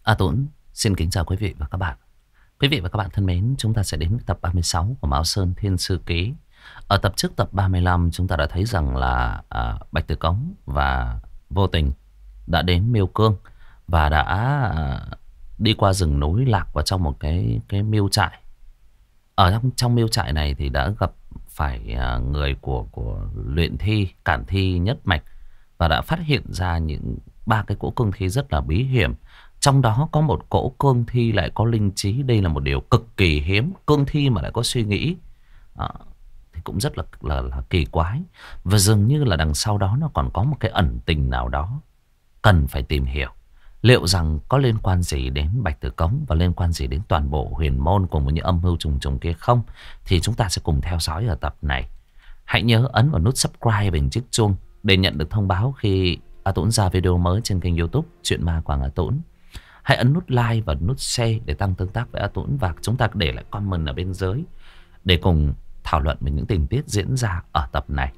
Tuấn xin kính chào quý vị và các bạn. Quý vị và các bạn thân mến, chúng ta sẽ đến với tập 36 của Mao Sơn Thiên Sư Ký. Ở tập trước tập 35 chúng ta đã thấy rằng là Bạch Tử Cống và Vô Tình đã đến Miêu Cương và đã đi qua rừng núi lạc vào trong một cái miêu trại. Ở trong miêu trại này thì đã gặp phải người của luyện thi, cản thi nhất mạch và đã phát hiện ra những ba cái cỗ cương thi rất là bí hiểm. Trong đó có một cỗ cương thi lại có linh trí. Đây là một điều cực kỳ hiếm. Cương thi mà lại có suy nghĩ thì cũng rất là kỳ quái. Và dường như là đằng sau đó nó còn có một cái ẩn tình nào đó cần phải tìm hiểu. Liệu rằng có liên quan gì đến Bạch Tử Cống và liên quan gì đến toàn bộ huyền môn cùng với những âm mưu trùng trùng kia không? Thì chúng ta sẽ cùng theo dõi ở tập này. Hãy nhớ ấn vào nút subscribe và chiếc chuông để nhận được thông báo khi A Tũng ra video mới trên kênh YouTube Chuyện Ma Quảng A Tũng. Hãy ấn nút like và nút share để tăng tương tác với A Tũng. Và chúng ta để lại comment ở bên dưới để cùng thảo luận về những tình tiết diễn ra ở tập này.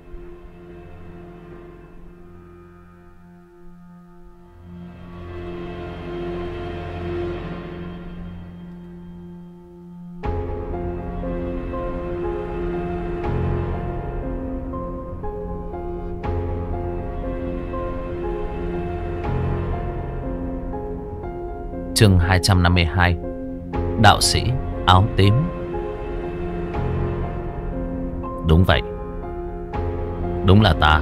Chương 252. Đạo sĩ áo tím. Đúng vậy, đúng là ta.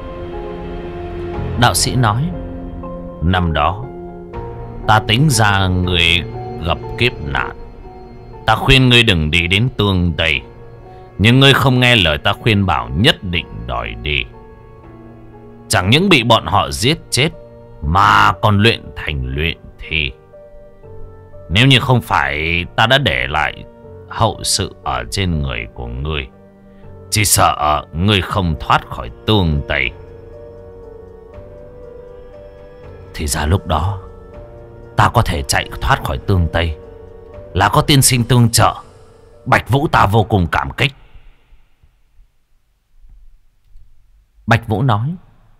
Đạo sĩ nói, năm đó ta tính ra người gặp kiếp nạn. Ta khuyên ngươi đừng đi đến Tương Tây, nhưng ngươi không nghe lời ta khuyên bảo, nhất định đòi đi. Chẳng những bị bọn họ giết chết mà còn luyện thành luyện thi. Nếu như không phải ta đã để lại hậu sự ở trên người của ngươi, chỉ sợ ngươi không thoát khỏi Tương Tây. Thì ra lúc đó ta có thể chạy thoát khỏi Tương Tây là có tiên sinh tương trợ. Bạch Vũ ta vô cùng cảm kích. Bạch Vũ nói,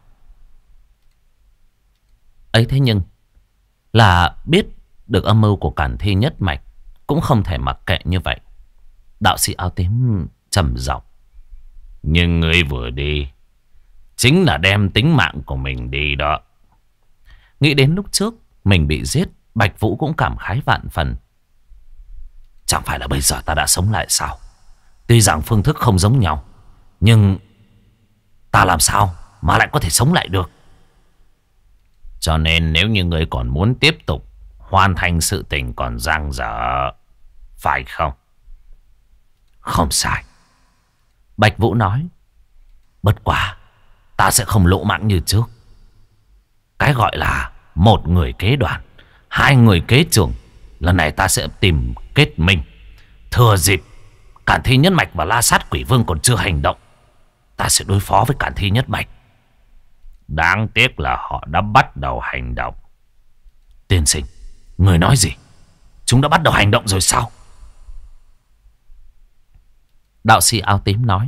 ấy thế nhưng là biết được âm mưu của cản thi nhất mạch cũng không thể mặc kệ như vậy. Đạo sĩ áo tím trầm giọng, nhưng ngươi vừa đi chính là đem tính mạng của mình đi đó. Nghĩ đến lúc trước mình bị giết, Bạch Vũ cũng cảm khái vạn phần. Chẳng phải là bây giờ ta đã sống lại sao? Tuy rằng phương thức không giống nhau, nhưng ta làm sao mà lại có thể sống lại được? Cho nên nếu như ngươi còn muốn tiếp tục hoàn thành sự tình còn dang dở, phải không? Không sai. Bạch Vũ nói, bất quá ta sẽ không lỗ mãng như trước. Cái gọi là một người kế đoàn, hai người kế trưởng. Lần này ta sẽ tìm kết minh. Thừa dịp Cản Thi Nhất Mạch và La Sát Quỷ Vương còn chưa hành động, ta sẽ đối phó với Cản Thi Nhất Mạch. Đáng tiếc là họ đã bắt đầu hành động. Tiên sinh, người nói gì? Chúng đã bắt đầu hành động rồi sao? Đạo sĩ áo tím nói,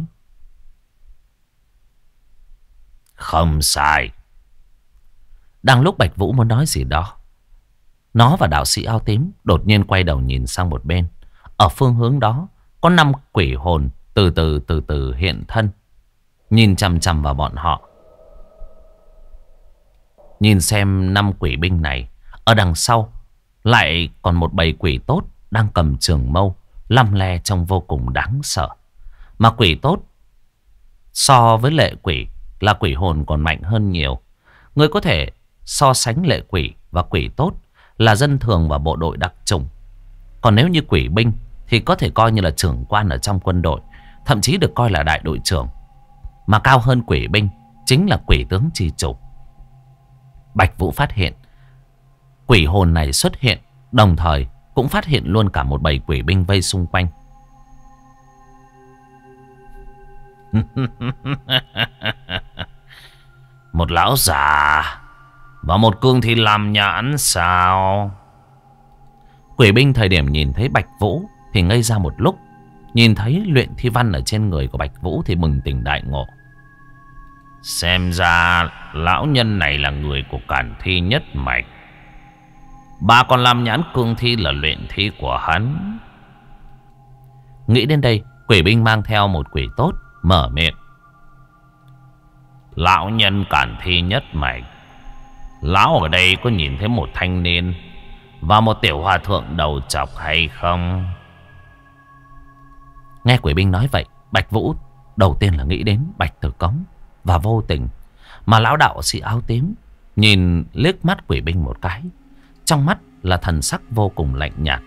không sai. Đang lúc Bạch Vũ muốn nói gì đó, nó và đạo sĩ áo tím đột nhiên quay đầu nhìn sang một bên. Ở phương hướng đó có 5 quỷ hồn từ từ hiện thân, nhìn chằm chằm vào bọn họ. Nhìn xem 5 quỷ binh này, ở đằng sau lại còn một bầy quỷ tốt đang cầm trường mâu, lăm le trông vô cùng đáng sợ. Mà quỷ tốt so với lệ quỷ là quỷ hồn còn mạnh hơn nhiều. Người có thể so sánh lệ quỷ và quỷ tốt là dân thường và bộ đội đặc chủng. Còn nếu như quỷ binh thì có thể coi như là trưởng quan ở trong quân đội, thậm chí được coi là đại đội trưởng. Mà cao hơn quỷ binh chính là quỷ tướng chi chủ. Bạch Vũ phát hiện quỷ hồn này xuất hiện, đồng thời cũng phát hiện luôn cả một bầy quỷ binh vây xung quanh. Một lão già và một cương thi làm nhãn sao? Quỷ binh thời điểm nhìn thấy Bạch Vũ thì ngây ra một lúc. Nhìn thấy luyện thi văn ở trên người của Bạch Vũ thì bừng tỉnh đại ngộ. Xem ra lão nhân này là người của Cản Thi Nhất Mạch. bà còn làm nhãn cương thi là luyện thi của hắn. Nghĩ đến đây, quỷ binh mang theo một quỷ tốt mở miệng. Lão nhân cản thi nhất mạch. Lão ở đây có nhìn thấy một thanh niên và một tiểu hòa thượng đầu chọc hay không? Nghe quỷ binh nói vậy, Bạch Vũ đầu tiên là nghĩ đến Bạch Tử Cống. Và vô tình mà lão đạo sĩ áo tím nhìn liếc mắt quỷ binh một cái, trong mắt là thần sắc vô cùng lạnh nhạt.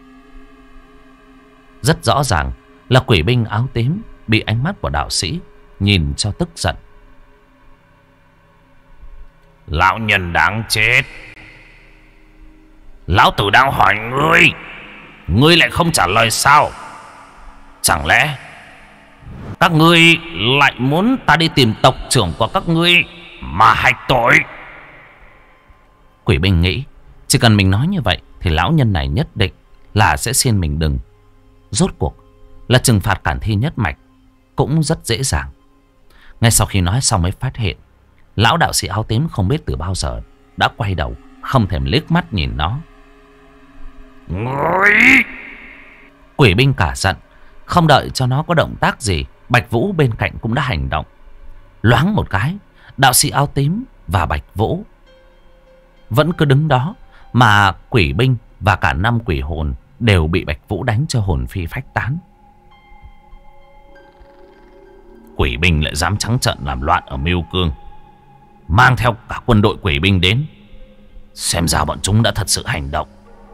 Rất rõ ràng là quỷ binh áo tím bị ánh mắt của đạo sĩ nhìn cho tức giận. Lão nhân đáng chết, lão tử đang hỏi ngươi, ngươi lại không trả lời sao? Chẳng lẽ các ngươi lại muốn ta đi tìm tộc trưởng của các ngươi mà hạch tội? Quỷ binh nghĩ chỉ cần mình nói như vậy thì lão nhân này nhất định là sẽ xin mình đừng. Rốt cuộc là trừng phạt cản thi nhất mạch cũng rất dễ dàng. Ngay sau khi nói xong mới phát hiện lão đạo sĩ áo tím không biết từ bao giờ đã quay đầu, không thèm liếc mắt nhìn nó. Ngươi! Quỷ binh cả giận. Không đợi cho nó có động tác gì, Bạch Vũ bên cạnh cũng đã hành động. Loáng một cái, đạo sĩ áo tím và Bạch Vũ vẫn cứ đứng đó, mà quỷ binh và cả 5 quỷ hồn đều bị Bạch Vũ đánh cho hồn phi phách tán. Quỷ binh lại dám trắng trợn làm loạn ở Miêu Cương, mang theo cả quân đội quỷ binh đến. Xem ra bọn chúng đã thật sự hành động.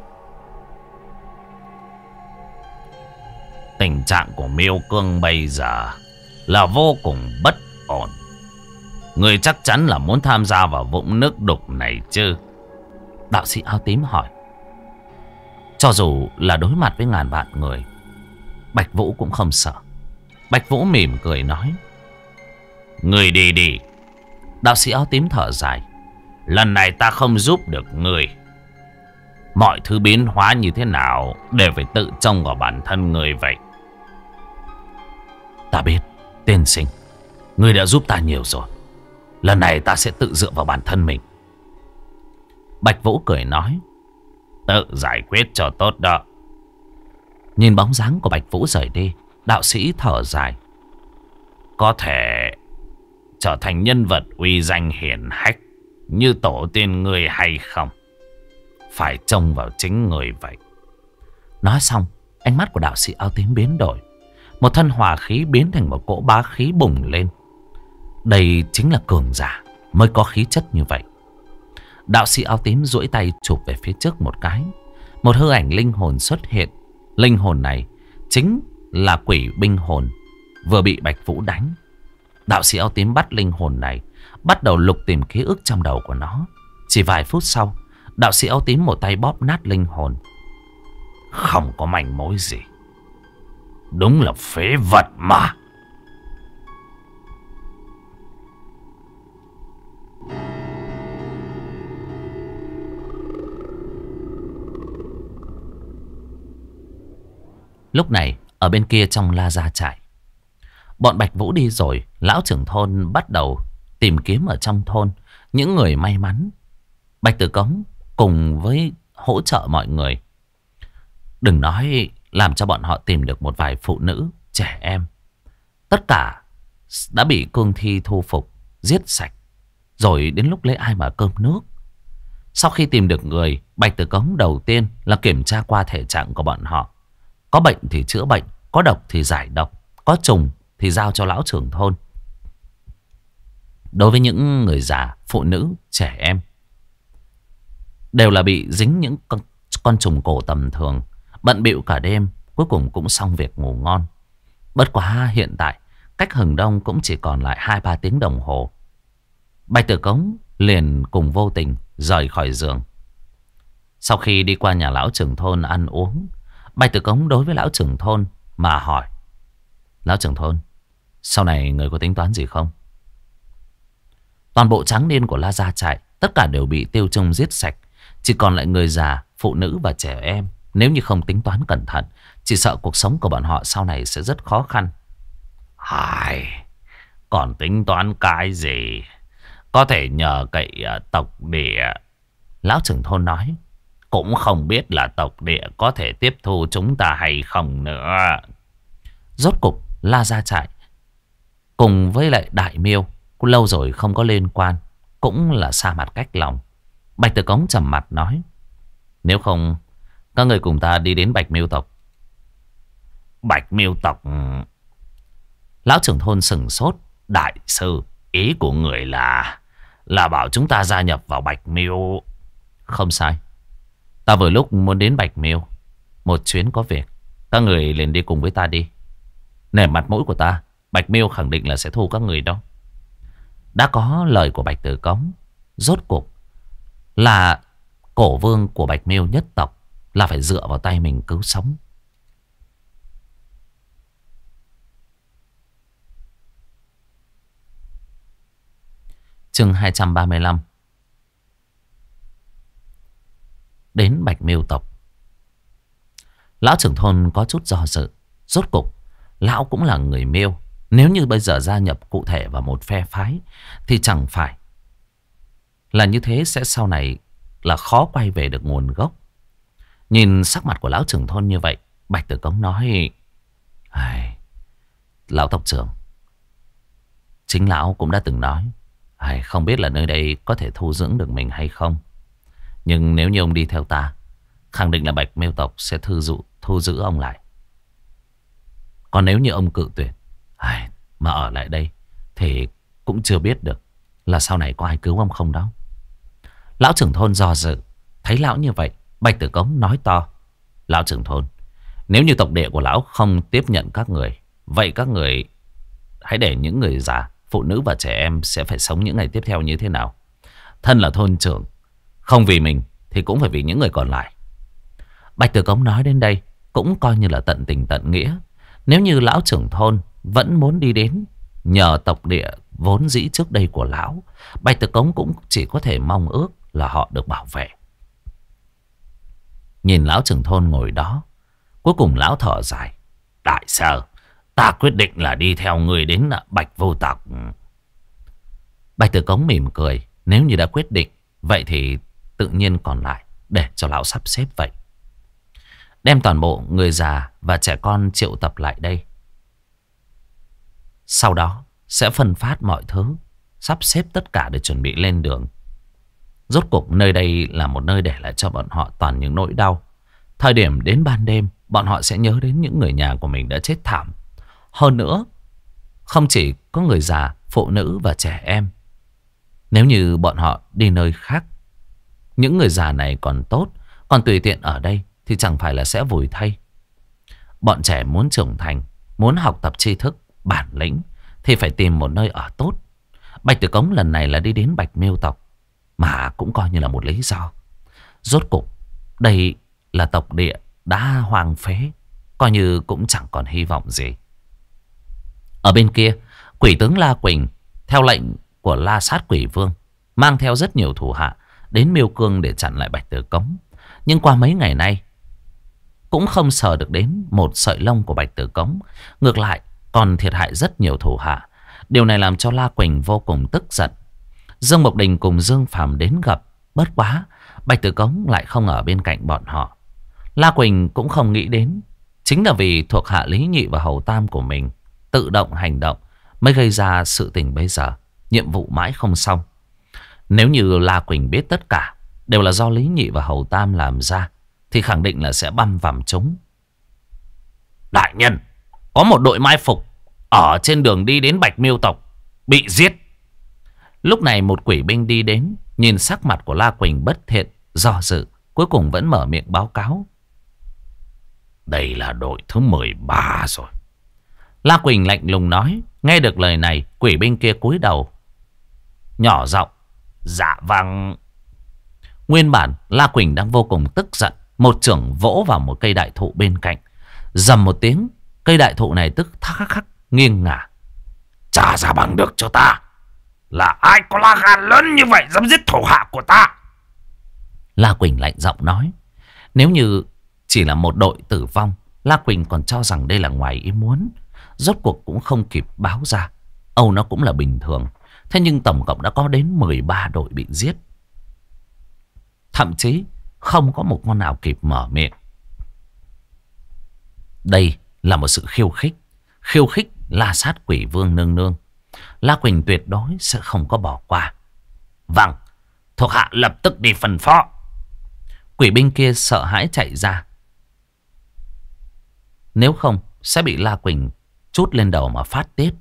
Tình trạng của Miêu Cương bây giờ là vô cùng bất ổn. Người chắc chắn là muốn tham gia vào vũng nước đục này chứ? Đạo sĩ áo tím hỏi. Cho dù là đối mặt với ngàn vạn người, Bạch Vũ cũng không sợ. Bạch Vũ mỉm cười nói. Người đi đi. Đạo sĩ áo tím thở dài. Lần này ta không giúp được người. Mọi thứ biến hóa như thế nào đều phải tự trông vào bản thân người vậy. Ta biết, tiên sinh, ngươi đã giúp ta nhiều rồi. Lần này ta sẽ tự dựa vào bản thân mình. Bạch Vũ cười nói. Tự giải quyết cho tốt đó. Nhìn bóng dáng của Bạch Vũ rời đi, đạo sĩ thở dài. Có thể trở thành nhân vật uy danh hiển hách như tổ tiên người hay không, phải trông vào chính người vậy. Nói xong, ánh mắt của đạo sĩ áo tím biến đổi. Một thân hỏa khí biến thành một cỗ bá khí bùng lên. Đây chính là cường giả mới có khí chất như vậy. Đạo sĩ áo tím duỗi tay chụp về phía trước một cái. Một hư ảnh linh hồn xuất hiện. Linh hồn này chính là quỷ binh hồn vừa bị Bạch Vũ đánh. Đạo sĩ áo tím bắt linh hồn này, bắt đầu lục tìm ký ức trong đầu của nó. Chỉ vài phút sau, đạo sĩ áo tím một tay bóp nát linh hồn. Không có manh mối gì. Đúng là phế vật mà. Lúc này ở bên kia trong La Gia trại, bọn Bạch Vũ đi rồi, lão trưởng thôn bắt đầu tìm kiếm ở trong thôn những người may mắn. Bạch Tử Cống cùng với hỗ trợ mọi người. Đừng nói làm cho bọn họ tìm được một vài phụ nữ, trẻ em. Tất cả đã bị cương thi thu phục, giết sạch. Rồi đến lúc lấy ai mà cơm nước. Sau khi tìm được người, Bạch Tử Cống đầu tiên là kiểm tra qua thể trạng của bọn họ. Có bệnh thì chữa bệnh, có độc thì giải độc, có trùng thì giao cho lão trưởng thôn. Đối với những người già, phụ nữ, trẻ em, đều là bị dính những con trùng cổ tầm thường, bận bịu cả đêm, cuối cùng cũng xong việc ngủ ngon. Bất quá hiện tại cách hừng đông cũng chỉ còn lại 2-3 tiếng đồng hồ. Bạch Tử Cống liền cùng Vô Tình rời khỏi giường. Sau khi đi qua nhà lão trưởng thôn ăn uống, Bạch Tử Cống đối với lão trưởng thôn mà hỏi. Lão trưởng thôn, sau này người có tính toán gì không? Toàn bộ tráng niên của La Gia trại tất cả đều bị Tiêu Trung giết sạch. Chỉ còn lại người già, phụ nữ và trẻ em. Nếu như không tính toán cẩn thận, chỉ sợ cuộc sống của bọn họ sau này sẽ rất khó khăn. Ai, còn tính toán cái gì? Có thể nhờ cậy tộc địa. Lão trưởng thôn nói. cũng không biết là tộc địa có thể tiếp thu chúng ta hay không nữa. Rốt cục La Gia Trại cùng với lại Đại Miêu cũng lâu rồi không có liên quan, cũng là xa mặt cách lòng. Bạch Tử Cống trầm mặt nói: nếu không, các người cùng ta đi đến Bạch Miêu tộc. Bạch Miêu tộc? Lão trưởng thôn sừng sốt. Đại sư, ý của người là bảo chúng ta gia nhập vào Bạch Miêu? Không sai. Ta vừa lúc muốn đến Bạch Miêu một chuyến có việc. Các người liền đi cùng với ta đi. Nể mặt mũi của ta, Bạch Miêu khẳng định là sẽ thu các người đó. Đã có lời của Bạch Tử Cống, rốt cuộc là cổ vương của Bạch Miêu nhất tộc là phải dựa vào tay mình cứu sống. Chương 235. Đến Bạch Miêu tộc. Lão trưởng thôn có chút do dự. Rốt cục lão cũng là người Miêu. Nếu như bây giờ gia nhập cụ thể vào một phe phái thì chẳng phải là như thế, sẽ sau này là khó quay về được nguồn gốc. Nhìn sắc mặt của lão trưởng thôn như vậy, Bạch Tử Cống nói: lão tộc trưởng, chính lão cũng đã từng nói, không biết là nơi đây có thể thu dưỡng được mình hay không. Nhưng nếu như ông đi theo ta, khẳng định là Bạch Miêu tộc sẽ thu giữ ông lại. Còn nếu như ông cự tuyệt mà ở lại đây thì cũng chưa biết được là sau này có ai cứu ông không đó. Lão trưởng thôn do dự. Thấy lão như vậy, Bạch Tử Cống nói to: lão trưởng thôn, nếu như tộc địa của lão không tiếp nhận các người, vậy các người hãy để những người già, phụ nữ và trẻ em sẽ phải sống những ngày tiếp theo như thế nào? Thân là thôn trưởng, không vì mình thì cũng phải vì những người còn lại. Bạch Tử Cống nói đến đây cũng coi như là tận tình tận nghĩa. Nếu như lão trưởng thôn vẫn muốn đi đến nhờ tộc địa vốn dĩ trước đây của lão, Bạch Tử Cống cũng chỉ có thể mong ước là họ được bảo vệ. Nhìn lão trưởng thôn ngồi đó, cuối cùng lão thở dài: đại sư, ta quyết định là đi theo người đến Bạch Vô tộc. Bạch Tử Cống mỉm cười. Nếu như đã quyết định, vậy thì tự nhiên còn lại để cho lão sắp xếp vậy. Đem toàn bộ người già và trẻ con triệu tập lại đây. Sau đó sẽ phân phát mọi thứ, sắp xếp tất cả để chuẩn bị lên đường. Rốt cuộc nơi đây là một nơi để lại cho bọn họ toàn những nỗi đau. Thời điểm đến ban đêm, bọn họ sẽ nhớ đến những người nhà của mình đã chết thảm. Hơn nữa, không chỉ có người già, phụ nữ và trẻ em. Nếu như bọn họ đi nơi khác, những người già này còn tốt, còn tùy tiện ở đây thì chẳng phải là sẽ vùi thay. Bọn trẻ muốn trưởng thành, muốn học tập tri thức, bản lĩnh thì phải tìm một nơi ở tốt. Bạch Tử Cống lần này là đi đến Bạch Miêu tộc, mà cũng coi như là một lý do. Rốt cục đây là tộc địa đã hoang phế, coi như cũng chẳng còn hy vọng gì. Ở bên kia, quỷ tướng La Quỳnh theo lệnh của La Sát Quỷ Vương mang theo rất nhiều thủ hạ đến Miêu Cương để chặn lại Bạch Tử Cống. Nhưng qua mấy ngày nay cũng không sờ được đến một sợi lông của Bạch Tử Cống, ngược lại còn thiệt hại rất nhiều thủ hạ. Điều này làm cho La Quỳnh vô cùng tức giận. Dương Mộc Đình cùng Dương Phàm đến gặp, bất quá Bạch Tử Cống lại không ở bên cạnh bọn họ. La Quỳnh cũng không nghĩ đến, chính là vì thuộc hạ Lý Nhị và Hầu Tam của mình tự động hành động mới gây ra sự tình bây giờ. Nhiệm vụ mãi không xong. Nếu như La Quỳnh biết tất cả đều là do Lý Nhị và Hầu Tam làm ra thì khẳng định là sẽ băm vằm chúng. Đại nhân, có một đội mai phục ở trên đường đi đến Bạch Miêu tộc bị giết. Lúc này một quỷ binh đi đến, nhìn sắc mặt của La Quỳnh bất thiện, do dự, cuối cùng vẫn mở miệng báo cáo: đây là đội thứ 13 rồi. La Quỳnh lạnh lùng nói. Nghe được lời này, quỷ binh kia cúi đầu nhỏ giọng: dạ vâng. Nguyên bản La Quỳnh đang vô cùng tức giận, một chưởng vỗ vào một cây đại thụ bên cạnh. Rầm một tiếng, cây đại thụ này tức khắc khắc nghiêng ngả. Trả ra bằng được cho ta, là ai có lá gan lớn như vậy dám giết thủ hạ của ta? La Quỳnh lạnh giọng nói. Nếu như chỉ là một đội tử vong, La Quỳnh còn cho rằng đây là ngoài ý muốn. Rốt cuộc cũng không kịp báo ra, âu nó cũng là bình thường. Thế nhưng tổng cộng đã có đến 13 đội bị giết. Thậm chí không có một con nào kịp mở miệng. Đây là một sự khiêu khích. Khiêu khích la sát quỷ vương nương nương. La Quỳnh tuyệt đối sẽ không có bỏ qua. Vâng, thuộc hạ lập tức đi phân phó. Quỷ binh kia sợ hãi chạy ra. Nếu không sẽ bị La Quỳnh trút lên đầu mà phát tiết.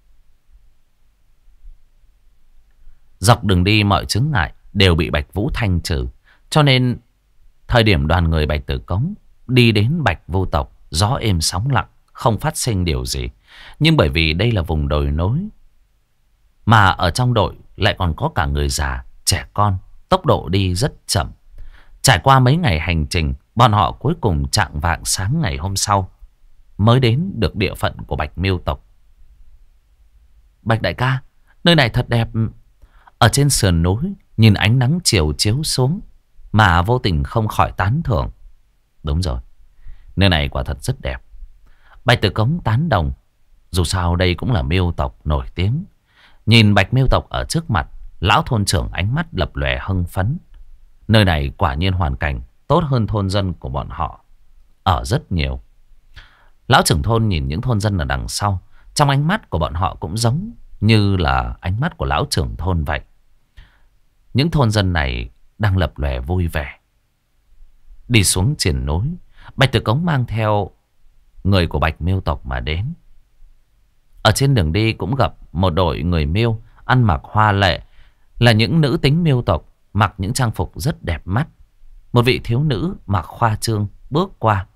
Dọc đường đi mọi chướng ngại đều bị Bạch Vũ thanh trừ. Cho nên thời điểm đoàn người Bạch Tử Cống đi đến Bạch Vô Tộc, gió êm sóng lặng, không phát sinh điều gì. Nhưng bởi vì đây là vùng đồi núi, mà ở trong đội lại còn có cả người già, trẻ con, tốc độ đi rất chậm. Trải qua mấy ngày hành trình, bọn họ cuối cùng chạng vạng sáng ngày hôm sau mới đến được địa phận của Bạch Miêu Tộc. Bạch đại ca, nơi này thật đẹp. Ở trên sườn núi, nhìn ánh nắng chiều chiếu xuống mà vô tình không khỏi tán thưởng. Đúng rồi, nơi này quả thật rất đẹp. Bạch Tử Cống tán đồng. Dù sao đây cũng là Miêu Tộc nổi tiếng. Nhìn Bạch Miêu Tộc ở trước mặt, lão thôn trưởng ánh mắt lập lòe hưng phấn. Nơi này quả nhiên hoàn cảnh tốt hơn thôn dân của bọn họ ở rất nhiều. Lão trưởng thôn nhìn những thôn dân ở đằng sau, trong ánh mắt của bọn họ cũng giống như là ánh mắt của lão trưởng thôn vậy. Những thôn dân này đang lập lòe vui vẻ. Đi xuống triển núi, Bạch Tử Cống mang theo người của Bạch Miêu Tộc mà đến. Ở trên đường đi cũng gặp một đội người Miêu ăn mặc hoa lệ, là những nữ tính Miêu Tộc, mặc những trang phục rất đẹp mắt. Một vị thiếu nữ mặc khoa trương bước qua.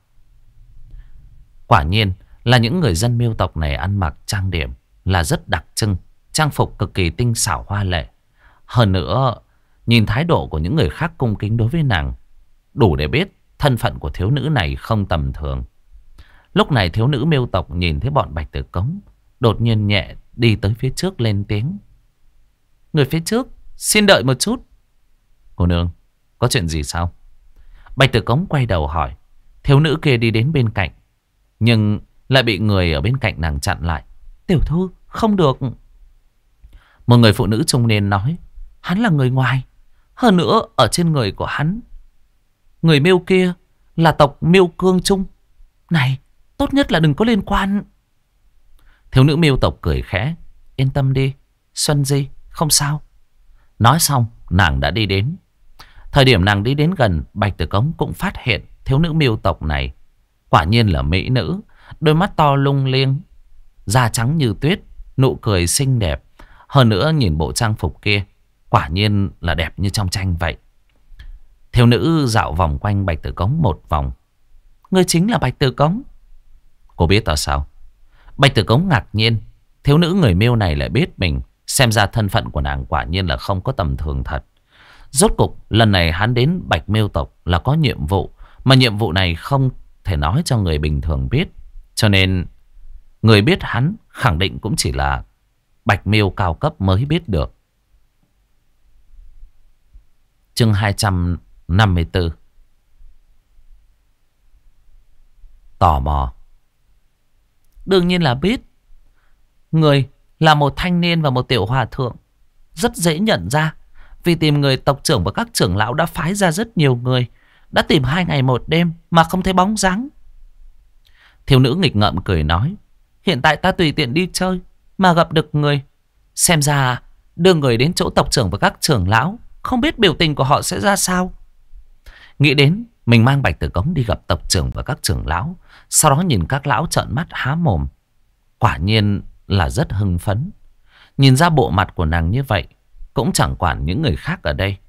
Quả nhiên là những người dân Miêu Tộc này ăn mặc trang điểm là rất đặc trưng, trang phục cực kỳ tinh xảo hoa lệ. Hơn nữa, nhìn thái độ của những người khác cung kính đối với nàng, đủ để biết thân phận của thiếu nữ này không tầm thường. Lúc này thiếu nữ Miêu Tộc nhìn thấy bọn Bạch Tử Cống, đột nhiên nhẹ đi tới phía trước lên tiếng. Người phía trước, xin đợi một chút. Cô nương, có chuyện gì sao? Bạch Tử Cống quay đầu hỏi. Thiếu nữ kia đi đến bên cạnh, nhưng lại bị người ở bên cạnh nàng chặn lại. Tiểu thư, không được. Một người phụ nữ trung niên nói. Hắn là người ngoài. Hơn nữa ở trên người của hắn, người Miêu kia là tộc Miêu Cương Trung. Này, tốt nhất là đừng có liên quan. Thiếu nữ Miêu Tộc cười khẽ. Yên tâm đi, Xuân Di, không sao. Nói xong, nàng đã đi đến. Thời điểm nàng đi đến gần, Bạch Tử Cống cũng phát hiện thiếu nữ Miêu Tộc này quả nhiên là mỹ nữ. Đôi mắt to lung liêng, da trắng như tuyết, nụ cười xinh đẹp. Hơn nữa nhìn bộ trang phục kia, quả nhiên là đẹp như trong tranh vậy. Thiếu nữ dạo vòng quanh Bạch Tử Cống một vòng. Ngươi chính là Bạch Tử Cống? Cô biết tại sao? Bạch Tử Cống ngạc nhiên. Thiếu nữ người Miêu này lại biết mình. Xem ra thân phận của nàng quả nhiên là không có tầm thường thật. Rốt cục lần này hắn đến Bạch Miêu Tộc là có nhiệm vụ. Mà nhiệm vụ này không thể nói cho người bình thường biết. Cho nên người biết hắn khẳng định cũng chỉ là Bạch Miêu cao cấp mới biết được. Chương 254. Tò mò. Đương nhiên là biết. Người là một thanh niên và một tiểu hòa thượng, rất dễ nhận ra. Vì tìm người, tộc trưởng và các trưởng lão đã phái ra rất nhiều người. Đã tìm 2 ngày 1 đêm mà không thấy bóng dáng. Thiếu nữ nghịch ngợm cười nói. Hiện tại ta tùy tiện đi chơi mà gặp được người. Xem ra đưa người đến chỗ tộc trưởng và các trưởng lão, không biết biểu tình của họ sẽ ra sao. Nghĩ đến mình mang Bạch Tử Cống đi gặp tộc trưởng và các trưởng lão, sau đó nhìn các lão trợn mắt há mồm. Quả nhiên là rất hưng phấn. Nhìn ra bộ mặt của nàng như vậy, cũng chẳng quản những người khác ở đây.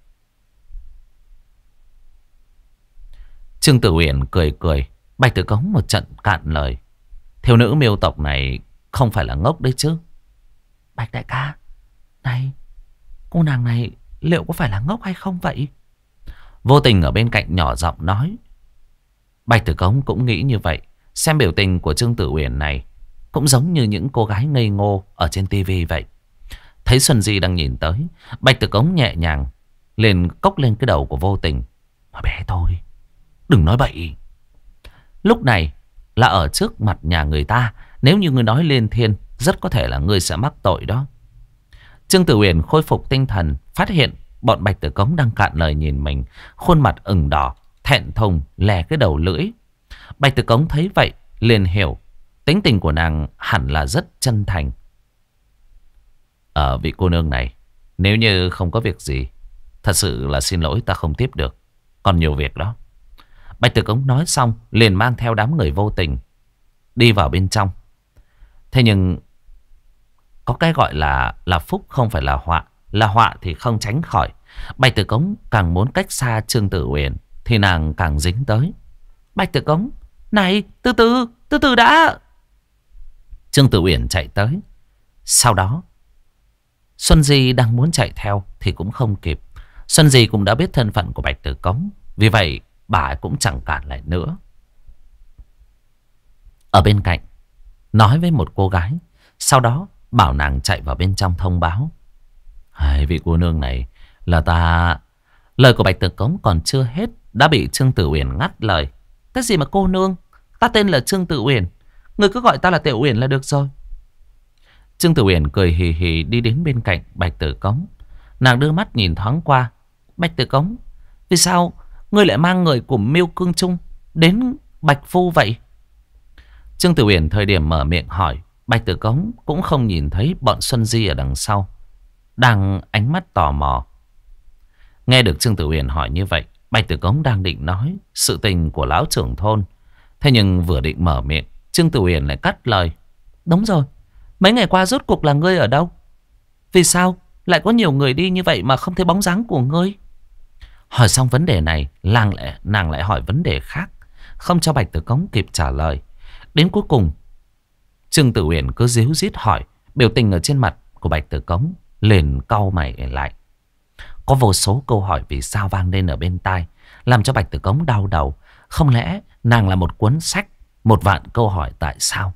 Trương Tử Uyển cười cười. Bạch Tử Cống một trận cạn lời. Thiếu nữ Miêu Tộc này không phải là ngốc đấy chứ. Bạch đại ca, này, cô nàng này liệu có phải là ngốc hay không vậy? Vô Tình ở bên cạnh nhỏ giọng nói. Bạch Tử Cống cũng nghĩ như vậy. Xem biểu tình của Trương Tử Uyển này cũng giống như những cô gái ngây ngô ở trên tivi vậy. Thấy Xuân Di đang nhìn tới, Bạch Tử Cống nhẹ nhàng liền cốc lên cái đầu của Vô Tình. Nói bé thôi, đừng nói bậy. Lúc này là ở trước mặt nhà người ta. Nếu như ngươi nói lên thiên, rất có thể là ngươi sẽ mắc tội đó. Trương Tử Uyển khôi phục tinh thần, phát hiện bọn Bạch Tử Cống đang cạn lời nhìn mình, khuôn mặt ửng đỏ, thẹn thùng, lè cái đầu lưỡi. Bạch Tử Cống thấy vậy, liền hiểu tính tình của nàng hẳn là rất chân thành. Vị cô nương này, nếu như không có việc gì, thật sự là xin lỗi ta không tiếp được. Còn nhiều việc đó. Bạch Tử Cống nói xong, liền mang theo đám người vô tình đi vào bên trong. Thế nhưng có cái gọi là phúc không phải là họa. Là họa thì không tránh khỏi. Bạch Tử Cống càng muốn cách xa Trương Tử Uyển thì nàng càng dính tới. Bạch Tử Cống, này, từ từ đã. Trương Tử Uyển chạy tới. Sau đó Xuân Di đang muốn chạy theo thì cũng không kịp. Xuân Di cũng đã biết thân phận của Bạch Tử Cống, vì vậy bà cũng chẳng cản lại nữa. Ở bên cạnh nói với một cô gái, sau đó bảo nàng chạy vào bên trong thông báo. Vị cô nương này là ta. Lời của Bạch Tử Cống còn chưa hết đã bị Trương Tử Uyển ngắt lời. Cái gì mà cô nương? Ta tên là Trương Tử Uyển, người cứ gọi ta là Tiểu Uyển là được rồi. Trương Tử Uyển cười hì hì đi đến bên cạnh Bạch Tử Cống. Nàng đưa mắt nhìn thoáng qua. Bạch Tử Cống, vì sao ngươi lại mang người của Miêu Cương Trung đến Bạch Phu vậy? Trương Tử Uyển thời điểm mở miệng hỏi, Bạch Tử Cống cũng không nhìn thấy bọn Xuân Di ở đằng sau, đang ánh mắt tò mò. Nghe được Trương Tử Uyển hỏi như vậy, Bạch Tử Cống đang định nói sự tình của lão trưởng thôn. Thế nhưng vừa định mở miệng, Trương Tử Uyển lại cắt lời. Đúng rồi, mấy ngày qua rốt cuộc là ngươi ở đâu? Vì sao lại có nhiều người đi như vậy mà không thấy bóng dáng của ngươi? Hỏi xong vấn đề này, nàng lại hỏi vấn đề khác, không cho Bạch Tử Cống kịp trả lời. Đến cuối cùng, Trương Tử Uyển cứ díu dít hỏi. Biểu tình ở trên mặt của Bạch Tử Cống liền cau mày lại. Có vô số câu hỏi vì sao vang lên ở bên tai, làm cho Bạch Tử Cống đau đầu. Không lẽ nàng là một cuốn sách, một vạn câu hỏi tại sao?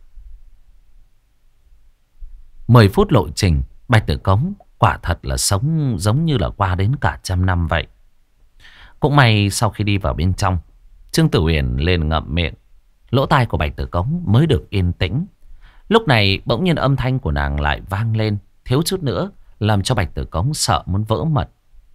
10 phút lộ trình, Bạch Tử Cống quả thật là sống giống như là qua đến cả 100 năm vậy. Cũng may sau khi đi vào bên trong, Trương Tử Uyển lên ngậm miệng, lỗ tai của Bạch Tử Cống mới được yên tĩnh. Lúc này bỗng nhiên âm thanh của nàng lại vang lên, thiếu chút nữa làm cho Bạch Tử Cống sợ muốn vỡ mật.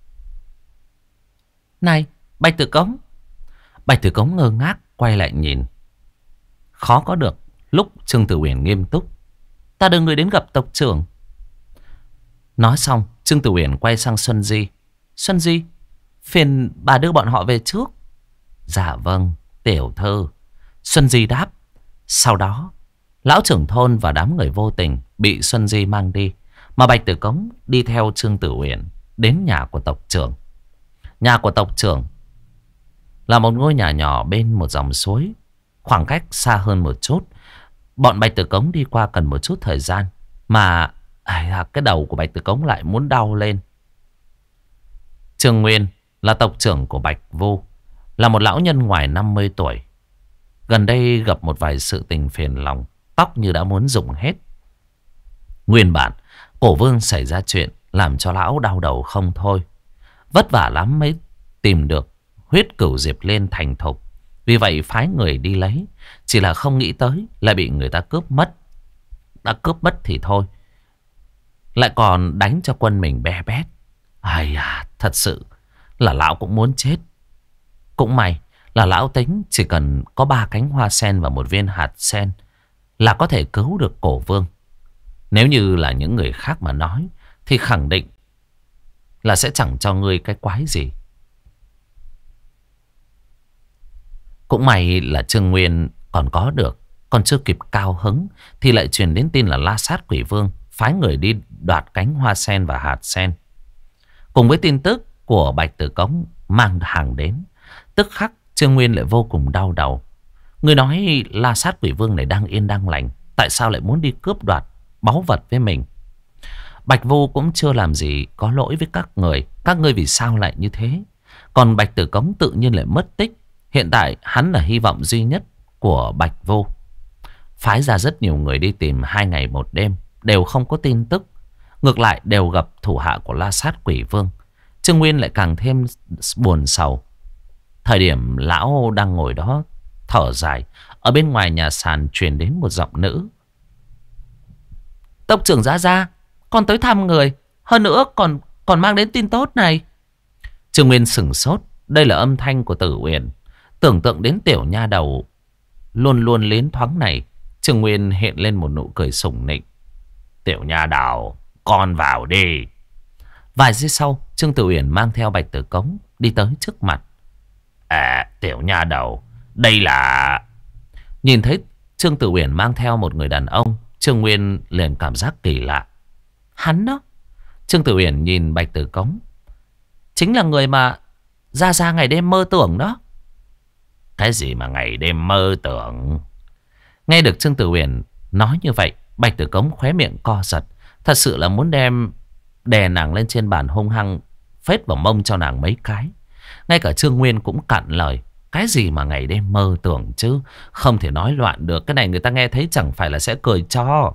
Này, Bạch Tử Cống! Bạch Tử Cống ngơ ngác quay lại nhìn. Khó có được lúc Trương Tử Uyển nghiêm túc. Ta đưa người đến gặp tộc trưởng. Nói xong, Trương Tử Uyển quay sang Xuân Di. Xuân Di, phiền bà đưa bọn họ về trước. Dạ vâng, tiểu thư. Xuân Di đáp. Sau đó, lão trưởng thôn và đám người vô tình bị Xuân Di mang đi, mà Bạch Tử Cống đi theo Trương Tử Uyển đến nhà của tộc trưởng. Nhà của tộc trưởng là một ngôi nhà nhỏ bên một dòng suối, khoảng cách xa hơn một chút. Bọn Bạch Tử Cống đi qua cần một chút thời gian, mà cái đầu của Bạch Tử Cống lại muốn đau lên. Trương Nguyên là tộc trưởng của Bạch Vu, là một lão nhân ngoài 50 tuổi. Gần đây gặp một vài sự tình phiền lòng, tóc như đã muốn rụng hết. Nguyên bản Cổ Vương xảy ra chuyện làm cho lão đau đầu không thôi. Vất vả lắm mới tìm được huyết cửu diệp liên thành thục, vì vậy phái người đi lấy. Chỉ là không nghĩ tới lại bị người ta cướp mất. Đã cướp mất thì thôi, lại còn đánh cho quân mình be bét. Thật sự là lão cũng muốn chết. Cũng may là lão tính chỉ cần có 3 cánh hoa sen và một viên hạt sen là có thể cứu được Cổ Vương. Nếu như là những người khác mà nói thì khẳng định là sẽ chẳng cho ngươi cái quái gì. Cũng may là Trương Nguyên còn có được, còn chưa kịp cao hứng thì lại truyền đến tin là La Sát Quỷ Vương phái người đi đoạt cánh hoa sen và hạt sen. Cùng với tin tức của Bạch Tử Cống mang hàng đến, tức khắc Trương Nguyên lại vô cùng đau đầu. Người nói La Sát Quỷ Vương này đang yên đang lành, tại sao lại muốn đi cướp đoạt báu vật với mình? Bạch Vu cũng chưa làm gì có lỗi với các người. Các ngươi vì sao lại như thế? Còn Bạch Tử Cống tự nhiên lại mất tích. Hiện tại hắn là hy vọng duy nhất của Bạch Vu. Phái ra rất nhiều người đi tìm 2 ngày 1 đêm, đều không có tin tức. Ngược lại đều gặp thủ hạ của La Sát Quỷ Vương. Trương Nguyên lại càng thêm buồn sầu. Thời điểm lão đang ngồi đó thở dài, ở bên ngoài nhà sàn truyền đến một giọng nữ. Tộc trưởng Gia Gia, con tới thăm người, hơn nữa còn mang đến tin tốt này. Trương Nguyên sửng sốt. Đây là âm thanh của Tử Uyển. Tưởng tượng đến tiểu nha đầu luôn luôn liến thoáng này, Trương Nguyên hiện lên một nụ cười sủng nịnh. Tiểu nha đầu, con vào đi. Vài giây sau, Trương Tử Uyển mang theo Bạch Tử Cống đi tới trước mặt. Tiểu nha đầu, đây là... Nhìn thấy Trương Tử Uyển mang theo một người đàn ông, Trương Nguyên liền cảm giác kỳ lạ. Hắn đó. Trương Tử Uyển nhìn Bạch Tử Cống. Chính là người mà Gia ngày đêm mơ tưởng đó. Cái gì mà ngày đêm mơ tưởng? Nghe được Trương Tử Uyển nói như vậy, Bạch Tử Cống khóe miệng co giật. Thật sự là muốn đem đè nàng lên trên bàn hung hăng phết vào mông cho nàng mấy cái. Ngay cả Trương Nguyên cũng cạn lời. Cái gì mà ngày đêm mơ tưởng chứ? Không thể nói loạn được. Cái này người ta nghe thấy chẳng phải là sẽ cười cho.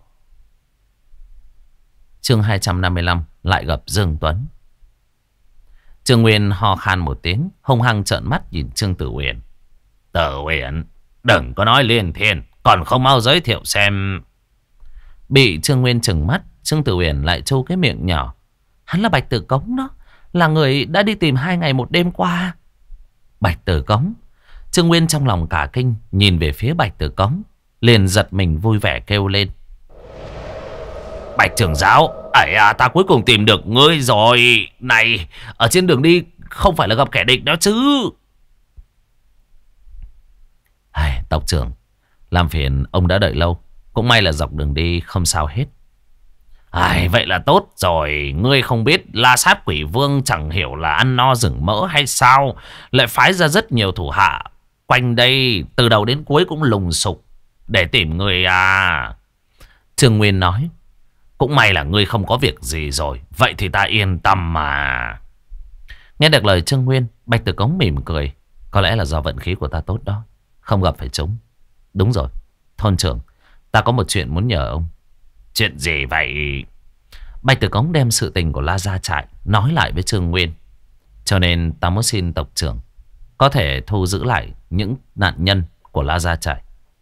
Chương 255 lại gặp Dương Tuấn. Trương Nguyên ho khan một tiếng, hung hăng trợn mắt nhìn Trương Tử Uyển. Tử Uyển, đừng có nói liên thiên, còn không mau giới thiệu xem. Bị Trương Nguyên trừng mắt, Trương Tử Uyển lại trâu cái miệng nhỏ. Hắn là Bạch Tử Cống đó, là người đã đi tìm 2 ngày 1 đêm qua. Bạch Tử Cống. Trương Nguyên trong lòng cả kinh, nhìn về phía Bạch Tử Cống, liền giật mình vui vẻ kêu lên. Bạch trưởng giáo, ta cuối cùng tìm được ngươi rồi. Này, ở trên đường đi không phải là gặp kẻ địch đó chứ? Tộc trưởng, làm phiền ông đã đợi lâu. Cũng may là dọc đường đi không sao hết. Vậy là tốt rồi. Ngươi không biết La Sát Quỷ Vương chẳng hiểu là ăn no rừng mỡ hay sao, lại phái ra rất nhiều thủ hạ quanh đây, từ đầu đến cuối cũng lùng sục để tìm ngươi à. Trương Nguyên nói. Cũng may là ngươi không có việc gì rồi, vậy thì ta yên tâm mà. Nghe được lời Trương Nguyên, Bạch Tử Cống mỉm cười. Có lẽ là do vận khí của ta tốt đó, không gặp phải chúng. Đúng rồi, thôn trưởng, ta có một chuyện muốn nhờ ông. Chuyện gì vậy? Bạch Tử Cống đem sự tình của La Gia Trại nói lại với Trương Nguyên. Cho nên ta muốn xin tộc trưởng có thể thu giữ lại những nạn nhân của La Gia Trại.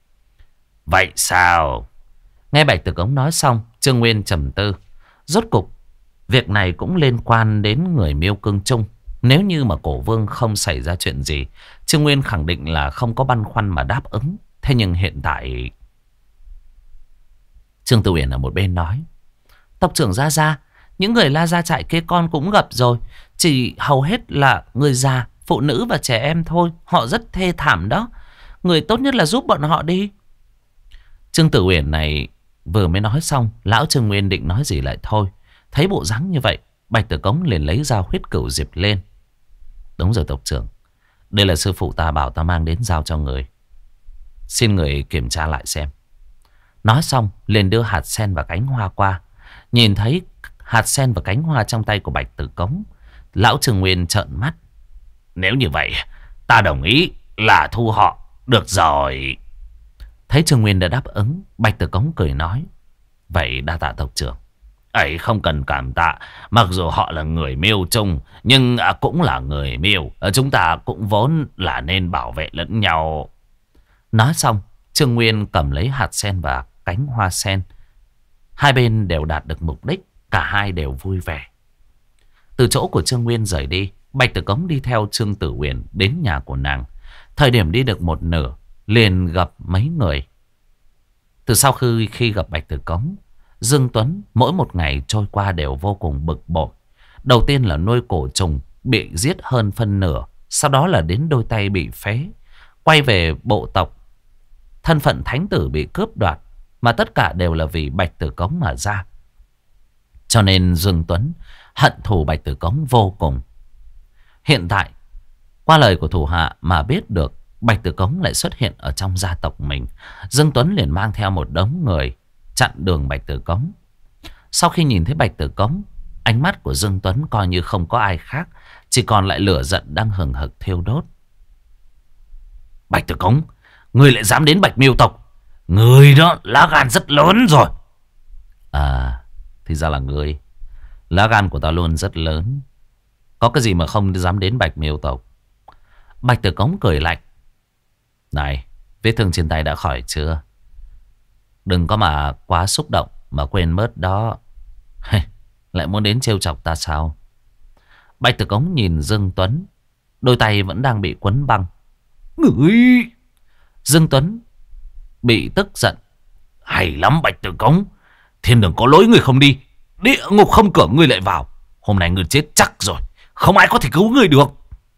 Vậy sao? Nghe Bạch Tử Cống nói xong, Trương Nguyên trầm tư. Rốt cục việc này cũng liên quan đến người Miêu Cương Trung. Nếu như mà Cổ Vương không xảy ra chuyện gì, Trương Nguyên khẳng định là không có băn khoăn mà đáp ứng. Thế nhưng hiện tại... Trương Tử Uyển ở một bên nói. Tộc trưởng Gia, những người La Gia Trại kia con cũng gặp rồi. Chỉ hầu hết là người già, phụ nữ và trẻ em thôi. Họ rất thê thảm đó. Người tốt nhất là giúp bọn họ đi. Trương Tử Uyển này vừa mới nói xong, lão Trương Nguyên định nói gì lại thôi. Thấy bộ dáng như vậy, Bạch Tử Cống liền lấy dao huyết cửu diệp lên. Đúng rồi tộc trưởng, đây là sư phụ ta bảo ta mang đến giao cho người. Xin người kiểm tra lại xem. Nói xong liền đưa hạt sen và cánh hoa qua. Nhìn thấy hạt sen và cánh hoa trong tay của Bạch Tử Cống, lão Trương Nguyên trợn mắt. Nếu như vậy, ta đồng ý là thu họ. Được rồi. Thấy Trương Nguyên đã đáp ứng, Bạch Tử Cống cười nói. Vậy đa tạ tộc trưởng. Ấy không cần cảm tạ. Mặc dù họ là người Miêu Trung, nhưng cũng là người Miêu. Chúng ta cũng vốn là nên bảo vệ lẫn nhau. Nói xong, Trương Nguyên cầm lấy hạt sen và cánh hoa sen. Hai bên đều đạt được mục đích. Cả hai đều vui vẻ. Từ chỗ của Trương Nguyên rời đi, Bạch Tử Cống đi theo Trương Tử Uyển đến nhà của nàng. Thời điểm đi được một nửa, liền gặp mấy người. Từ sau khi gặp Bạch Tử Cống, Dương Tuấn mỗi một ngày trôi qua đều vô cùng bực bội. Đầu tiên là nuôi cổ trùng bị giết hơn phân nửa, sau đó là đến đôi tay bị phế. Quay về bộ tộc, thân phận thánh tử bị cướp đoạt, mà tất cả đều là vì Bạch Tử Cống mà ra. Cho nên Dương Tuấn hận thù Bạch Tử Cống vô cùng. Hiện tại, qua lời của thủ hạ mà biết được Bạch Tử Cống lại xuất hiện ở trong gia tộc mình, Dương Tuấn liền mang theo một đống người chặn đường Bạch Tử Cống. Sau khi nhìn thấy Bạch Tử Cống, ánh mắt của Dương Tuấn coi như không có ai khác, chỉ còn lại lửa giận đang hừng hực thiêu đốt. Bạch Tử Cống, ngươi lại dám đến Bạch Miêu tộc, ngươi đó lá gan rất lớn rồi. Thì ra là ngươi. Lá gan của ta luôn rất lớn. Có cái gì mà không dám đến Bạch Miêu tộc? Bạch Tử Cống cười lạnh. Này, vết thương trên tay đã khỏi chưa? Đừng có mà quá xúc động mà quên mất đó. Lại muốn đến trêu chọc ta sao? Bạch Tử Cống nhìn Dương Tuấn, đôi tay vẫn đang bị quấn băng. Người! Dương Tuấn bị tức giận. Hay lắm Bạch Tử Cống, thiên đường có lối người không đi, địa ngục không cửa người lại vào. Hôm nay người chết chắc rồi, không ai có thể cứu người được.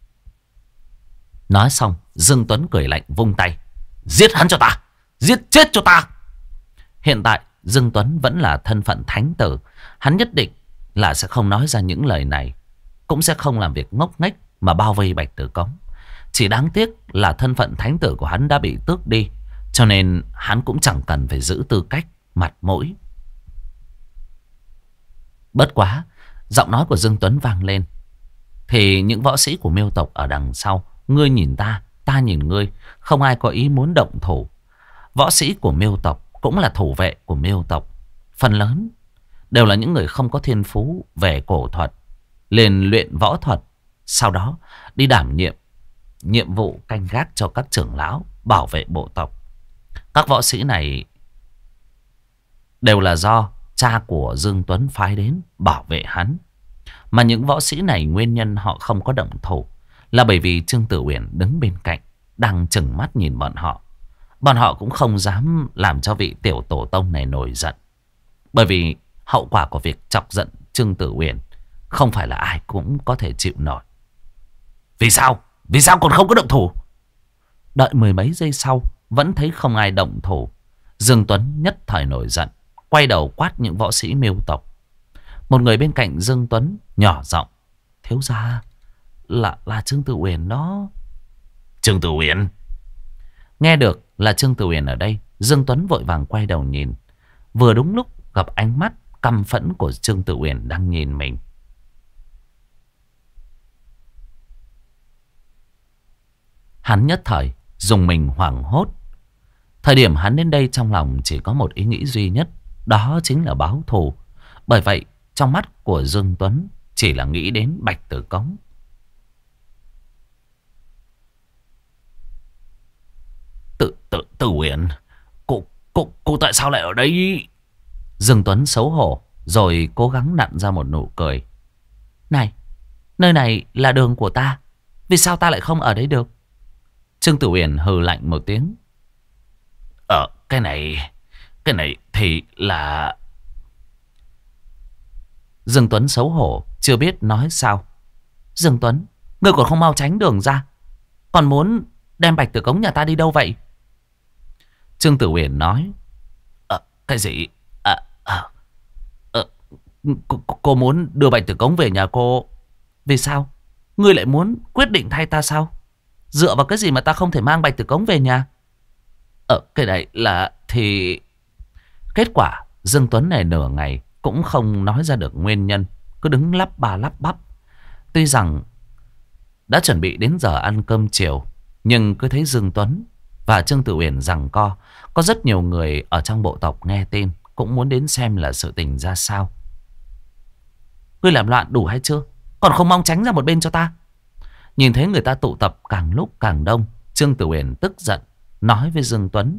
Nói xong, Dương Tuấn cười lạnh vung tay. Giết hắn cho ta, giết chết cho ta. Hiện tại Dương Tuấn vẫn là thân phận thánh tử, hắn nhất định là sẽ không nói ra những lời này, cũng sẽ không làm việc ngốc nghếch mà bao vây Bạch Tử Cống. Chỉ đáng tiếc là thân phận thánh tử của hắn đã bị tước đi, cho nên hắn cũng chẳng cần phải giữ tư cách, mặt mũi. Bất quá, giọng nói của Dương Tuấn vang lên, thì những võ sĩ của Miêu tộc ở đằng sau, ngươi nhìn ta, ta nhìn ngươi, không ai có ý muốn động thủ. Võ sĩ của Miêu tộc cũng là thủ vệ của Miêu tộc, phần lớn đều là những người không có thiên phú về cổ thuật, liền luyện võ thuật, sau đó đi đảm nhiệm vụ canh gác cho các trưởng lão, bảo vệ bộ tộc. Các võ sĩ này đều là do cha của Dương Tuấn phái đến bảo vệ hắn. Mà những võ sĩ này nguyên nhân họ không có động thủ là bởi vì Trương Tử Uyển đứng bên cạnh, đang trừng mắt nhìn bọn họ. Bọn họ cũng không dám làm cho vị tiểu tổ tông này nổi giận, bởi vì hậu quả của việc chọc giận Trương Tử Uyển không phải là ai cũng có thể chịu nổi. Vì sao? Vì sao còn không có động thủ? Đợi mười mấy giây sau vẫn thấy không ai động thủ. Dương Tuấn nhất thời nổi giận, quay đầu quát những võ sĩ Miêu tộc. Một người bên cạnh Dương Tuấn nhỏ giọng: thiếu gia, là Trương Tử Uyển đó. Trương Tử Uyển? Nghe được là Trương Tử Uyển ở đây, Dương Tuấn vội vàng quay đầu nhìn. Vừa đúng lúc gặp ánh mắt căm phẫn của Trương Tử Uyển đang nhìn mình. Hắn nhất thời dùng mình hoảng hốt. Thời điểm hắn đến đây trong lòng chỉ có một ý nghĩ duy nhất, đó chính là báo thù. Bởi vậy trong mắt của Dương Tuấn chỉ là nghĩ đến Bạch Tử Cống. Tử Uyển, cô tại sao lại ở đây? Dương Tuấn xấu hổ rồi cố gắng nặn ra một nụ cười. Này, nơi này là đường của ta, vì sao ta lại không ở đây được? Trương Tử Uyển hừ lạnh một tiếng. Cái này thì là... Dương Tuấn xấu hổ chưa biết nói sao. Dương Tuấn, ngươi còn không mau tránh đường ra, còn muốn đem Bạch Tử Cống nhà ta đi đâu vậy? Trương Tử Uyển nói: cái gì? Cô muốn đưa Bạch Tử Cống về nhà cô. Vì sao? Ngươi lại muốn quyết định thay ta sao? Dựa vào cái gì mà ta không thể mang Bạch Tử Cống về nhà? Cái này là... Thì... Kết quả Dương Tuấn này nửa ngày cũng không nói ra được nguyên nhân, cứ đứng lắp ba lắp bắp. Tuy rằng đã chuẩn bị đến giờ ăn cơm chiều, nhưng cứ thấy Dương Tuấn và Trương Tử Uyển giằng co. Có rất nhiều người ở trong bộ tộc nghe tin cũng muốn đến xem là sự tình ra sao. Ngươi làm loạn đủ hay chưa? Còn không mong tránh ra một bên cho ta? Nhìn thấy người ta tụ tập càng lúc càng đông, Trương Tử Uyển tức giận nói với Dương Tuấn.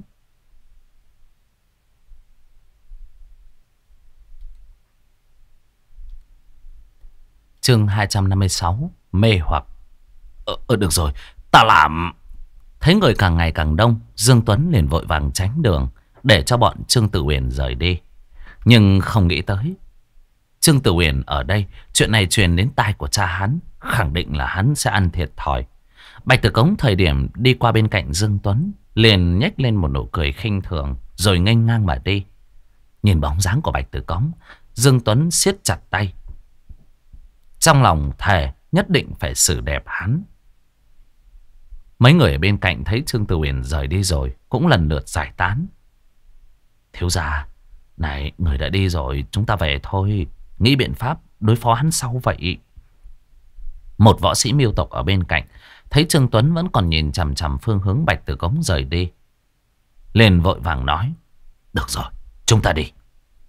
Chương 256: mê hoặc. Được rồi, ta làm. Thấy người càng ngày càng đông, Dương Tuấn liền vội vàng tránh đường để cho bọn Trương Tử Uyển rời đi. Nhưng không nghĩ tới Trương Tử Uyển ở đây, chuyện này truyền đến tai của cha hắn, khẳng định là hắn sẽ ăn thiệt thòi. Bạch Tử Cống thời điểm đi qua bên cạnh Dương Tuấn liền nhếch lên một nụ cười khinh thường, rồi nghênh ngang mà đi. Nhìn bóng dáng của Bạch Tử Cống, Dương Tuấn siết chặt tay, trong lòng thề nhất định phải xử đẹp hắn. Mấy người ở bên cạnh thấy Trương Tử Uyển rời đi rồi cũng lần lượt giải tán. Thiếu gia, này, người đã đi rồi, chúng ta về thôi, nghĩ biện pháp đối phó hắn sau vậy. Một võ sĩ Miêu tộc ở bên cạnh thấy Trương Tuấn vẫn còn nhìn chằm chằm phương hướng Bạch Tử Cống rời đi, liền vội vàng nói: được rồi, chúng ta đi.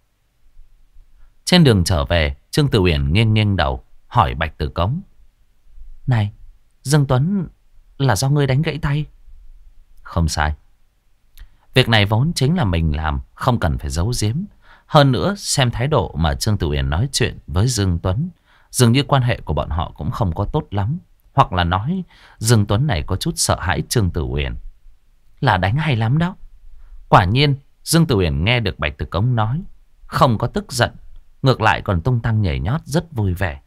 Trên đường trở về, Trương Tử Uyển nghiêng nghiêng đầu hỏi Bạch Tử Cống: này, Dương Tuấn là do ngươi đánh gãy tay? Không sai. Việc này vốn chính là mình làm, không cần phải giấu giếm. Hơn nữa xem thái độ mà Trương Tử Uyển nói chuyện với Dương Tuấn, Dường như quan hệ của bọn họ cũng không có tốt lắm. Hoặc là nói Dương Tuấn này có chút sợ hãi Trương Tử Uyển. Là đánh hay lắm đó. Quả nhiên Dương Tử Uyển nghe được Bạch Tử Cống nói, không có tức giận, ngược lại còn tung tăng nhảy nhót rất vui vẻ.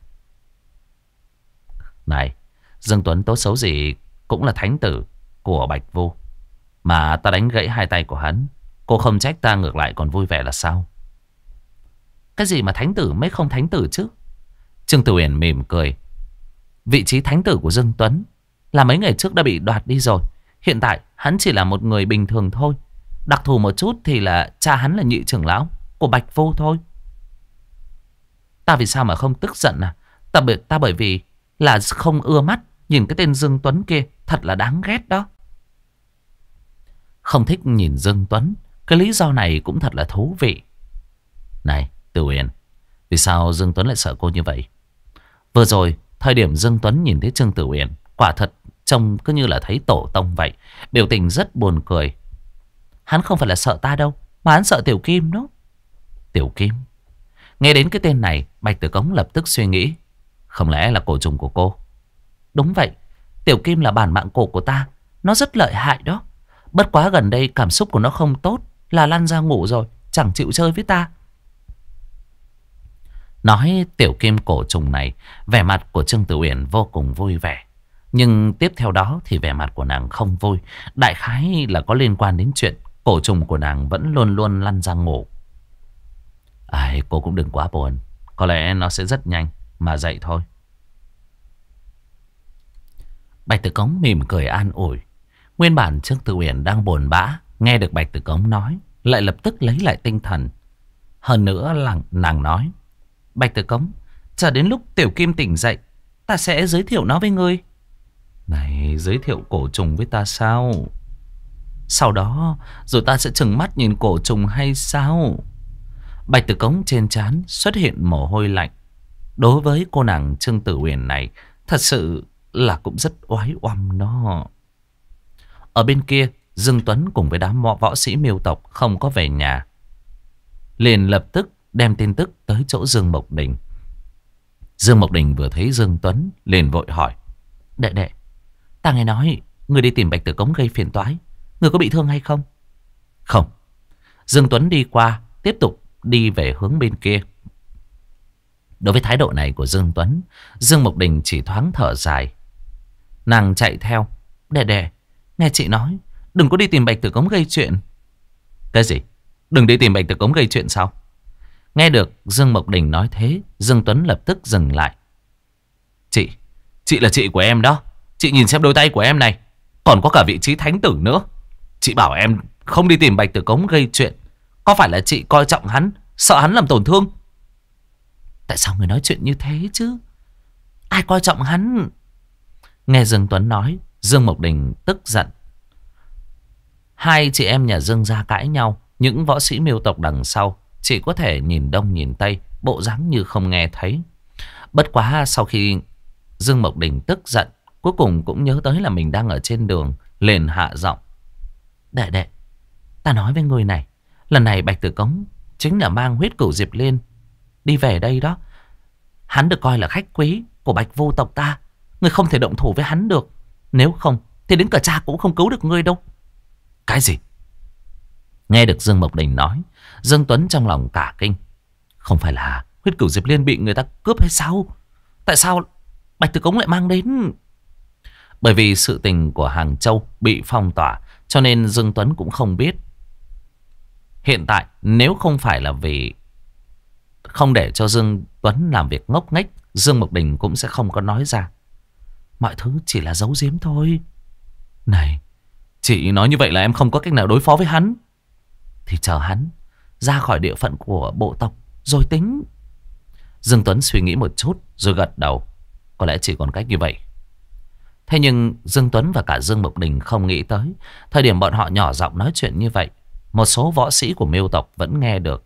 Này, Dương Tuấn tốt xấu gì cũng là thánh tử của Bạch Vô, mà ta đánh gãy hai tay của hắn, cô không trách ta, ngược lại còn vui vẻ là sao? Cái gì mà thánh tử mấy không thánh tử chứ? Trương Tử Uyển mỉm cười. Vị trí thánh tử của Dương Tuấn là mấy ngày trước đã bị đoạt đi rồi. Hiện tại hắn chỉ là một người bình thường thôi. Đặc thù một chút thì là cha hắn là nhị trưởng lão của Bạch Vô thôi. Ta vì sao mà không tức giận à? Ta bởi vì là không ưa mắt nhìn cái tên Dương Tuấn kia, thật là đáng ghét đó. Không thích nhìn Dương Tuấn, cái lý do này cũng thật là thú vị. Này Tử Uyển, vì sao Dương Tuấn lại sợ cô như vậy? Vừa rồi thời điểm Dương Tuấn nhìn thấy Trương Tử Uyển, quả thật trông cứ như là thấy tổ tông vậy, biểu tình rất buồn cười. Hắn không phải là sợ ta đâu, mà hắn sợ Tiểu Kim đó. Tiểu Kim? Nghe đến cái tên này, Bạch Tử Cống lập tức suy nghĩ, không lẽ là cổ trùng của cô? Đúng vậy, Tiểu Kim là bản mạng cổ của ta, nó rất lợi hại đó. Bất quá gần đây cảm xúc của nó không tốt, là lăn ra ngủ rồi, chẳng chịu chơi với ta. Nói Tiểu Kim cổ trùng này, vẻ mặt của Trương Tử Uyển vô cùng vui vẻ. Nhưng tiếp theo đó thì vẻ mặt của nàng không vui. Đại khái là có liên quan đến chuyện cổ trùng của nàng vẫn luôn luôn lăn ra ngủ. Ai, cô cũng đừng quá buồn, có lẽ nó sẽ rất nhanh mà dậy thôi. Bạch Tử Cống mỉm cười an ủi. Nguyên bản Trương Tử Uyển đang buồn bã, nghe được Bạch Tử Cống nói, lại lập tức lấy lại tinh thần. Hơn nữa là nàng nói, Bạch Tử Cống, chờ đến lúc Tiểu Kim tỉnh dậy, ta sẽ giới thiệu nó với ngươi. Này, giới thiệu cổ trùng với ta sao? Sau đó rồi ta sẽ trừng mắt nhìn cổ trùng hay sao? Bạch Tử Cống trên trán xuất hiện mồ hôi lạnh. Đối với cô nàng Trương Tử Uyển này, thật sự là cũng rất oái oăm đó. Ở bên kia, Dương Tuấn cùng với đám võ sĩ Miêu tộc không có về nhà, liền lập tức đem tin tức tới chỗ Dương Mộc Đình. Dương Mộc Đình vừa thấy Dương Tuấn liền vội hỏi, đệ đệ, ta nghe nói người đi tìm Bạch Tử Cống gây phiền toái, người có bị thương hay không? Không. Dương Tuấn đi qua, tiếp tục đi về hướng bên kia. Đối với thái độ này của Dương Tuấn, Dương Mộc Đình chỉ thoáng thở dài. Nàng chạy theo, đệ đệ, nghe chị nói, đừng có đi tìm Bạch Tử Cống gây chuyện. Cái gì? Đừng đi tìm Bạch Tử Cống gây chuyện sao? Nghe được Dương Mộc Đình nói thế, Dương Tuấn lập tức dừng lại. Chị là chị của em đó. Chị nhìn xem đôi tay của em này, còn có cả vị trí thánh tử nữa. Chị bảo em không đi tìm Bạch Tử Cống gây chuyện, có phải là chị coi trọng hắn, sợ hắn làm tổn thương? Tại sao người nói chuyện như thế chứ? Ai coi trọng hắn? Nghe Dương Tuấn nói, Dương Mộc Đình tức giận. Hai chị em nhà Dương gia cãi nhau, những võ sĩ Miêu tộc đằng sau chỉ có thể nhìn đông nhìn tây, bộ dáng như không nghe thấy. Bất quá sau khi Dương Mộc Đình tức giận, cuối cùng cũng nhớ tới là mình đang ở trên đường, liền hạ giọng. Đệ đệ, ta nói với người này, lần này Bạch Tử Cống chính là mang huyết cửu Diệp Liên đi về đây đó. Hắn được coi là khách quý của Bạch Vô tộc ta, người không thể động thủ với hắn được. Nếu không thì đến cả cha cũng không cứu được ngươi đâu. Cái gì? Nghe được Dương Mộc Đình nói, Dương Tuấn trong lòng cả kinh. Không phải là huyết cửu Diệp Liên bị người ta cướp hay sao? Tại sao Bạch Tử Cống lại mang đến? Bởi vì sự tình của Hàng Châu bị phong tỏa, cho nên Dương Tuấn cũng không biết. Hiện tại nếu không phải là vì không để cho Dương Tuấn làm việc ngốc nghếch, Dương Mộc Đình cũng sẽ không có nói ra. Mọi thứ chỉ là giấu giếm thôi. Này, chị nói như vậy là em không có cách nào đối phó với hắn. Thì chờ hắn ra khỏi địa phận của bộ tộc rồi tính. Dương Tuấn suy nghĩ một chút rồi gật đầu. Có lẽ chỉ còn cách như vậy. Thế nhưng Dương Tuấn và cả Dương Mộc Đình không nghĩ tới, thời điểm bọn họ nhỏ giọng nói chuyện như vậy, một số võ sĩ của Miêu tộc vẫn nghe được.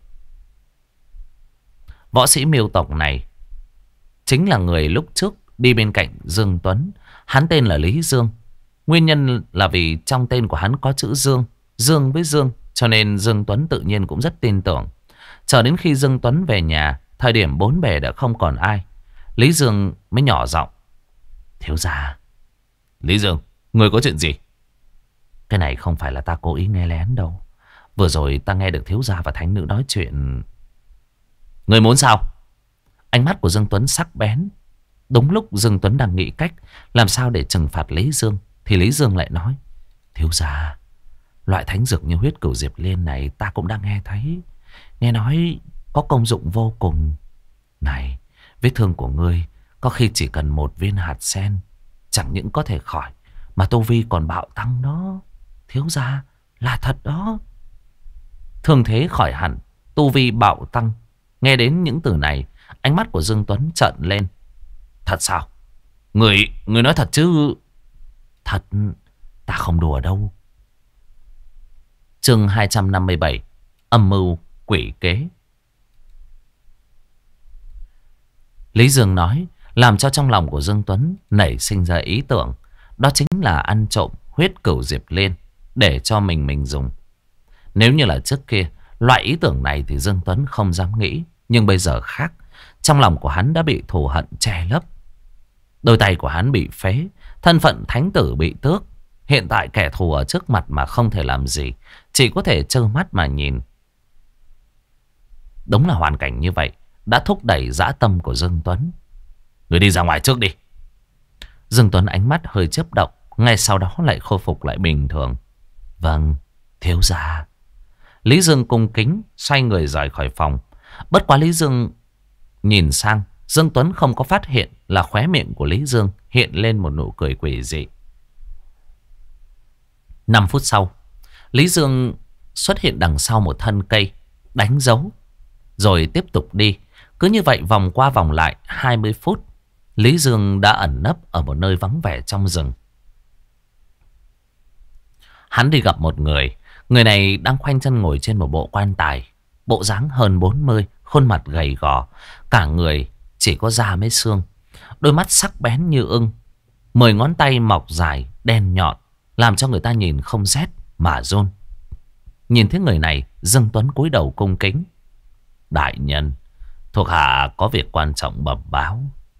Võ sĩ Miêu tộc này chính là người lúc trước đi bên cạnh Dương Tuấn. Hắn tên là Lý Dương. Nguyên nhân là vì trong tên của hắn có chữ Dương, Dương với Dương, cho nên Dương Tuấn tự nhiên cũng rất tin tưởng. Chờ đến khi Dương Tuấn về nhà, thời điểm bốn bề đã không còn ai, Lý Dương mới nhỏ giọng: thiếu gia. Lý Dương, người có chuyện gì? Cái này không phải là ta cố ý nghe lén đâu. Vừa rồi ta nghe được thiếu gia và thánh nữ nói chuyện. Người muốn sao? Ánh mắt của Dương Tuấn sắc bén. Đúng lúc Dương Tuấn đang nghĩ cách làm sao để trừng phạt Lý Dương, thì Lý Dương lại nói: thiếu gia, loại thánh dược như huyết cửu diệp liên này ta cũng đang nghe thấy. Nghe nói có công dụng vô cùng. Này, vết thương của ngươi có khi chỉ cần một viên hạt sen, chẳng những có thể khỏi, mà tu vi còn bạo tăng đó. Thiếu gia, là thật đó. Thương thế khỏi hẳn, tu vi bạo tăng. Nghe đến những từ này, ánh mắt của Dương Tuấn trợn lên. Thật sao? Người nói thật chứ? Thật, ta không đùa đâu. Chương 257, âm mưu quỷ kế. Lý Dương nói, làm cho trong lòng của Dương Tuấn nảy sinh ra ý tưởng. Đó chính là ăn trộm huyết cửu diệp liên để cho mình dùng. Nếu như là trước kia, loại ý tưởng này thì Dương Tuấn không dám nghĩ. Nhưng bây giờ khác. Trong lòng của hắn đã bị thù hận che lấp. Đôi tay của hắn bị phế, thân phận thánh tử bị tước. Hiện tại kẻ thù ở trước mặt mà không thể làm gì, chỉ có thể trơ mắt mà nhìn. Đúng là hoàn cảnh như vậy đã thúc đẩy dã tâm của Dương Tuấn. Người đi ra ngoài trước đi. Dương Tuấn ánh mắt hơi chớp động, ngay sau đó lại khôi phục lại bình thường. Vâng, thiếu gia. Lý Dương cung kính xoay người rời khỏi phòng. Bất quá Lý Dương nhìn sang, Dương Tuấn không có phát hiện là khóe miệng của Lý Dương hiện lên một nụ cười quỷ dị. 5 phút sau, Lý Dương xuất hiện đằng sau một thân cây, đánh dấu, rồi tiếp tục đi. Cứ như vậy vòng qua vòng lại 20 phút, Lý Dương đã ẩn nấp ở một nơi vắng vẻ trong rừng. Hắn đi gặp một người. Người này đang khoanh chân ngồi trên một bộ quan tài. Bộ dáng hơn 40, khuôn mặt gầy gò, cả người chỉ có da mấy xương. Đôi mắt sắc bén như ưng, 10 ngón tay mọc dài, đen nhọn, làm cho người ta nhìn không rét mà run. Nhìn thấy người này, Dương Tuấn cúi đầu cung kính. Đại nhân, thuộc hạ có việc quan trọng bẩm báo.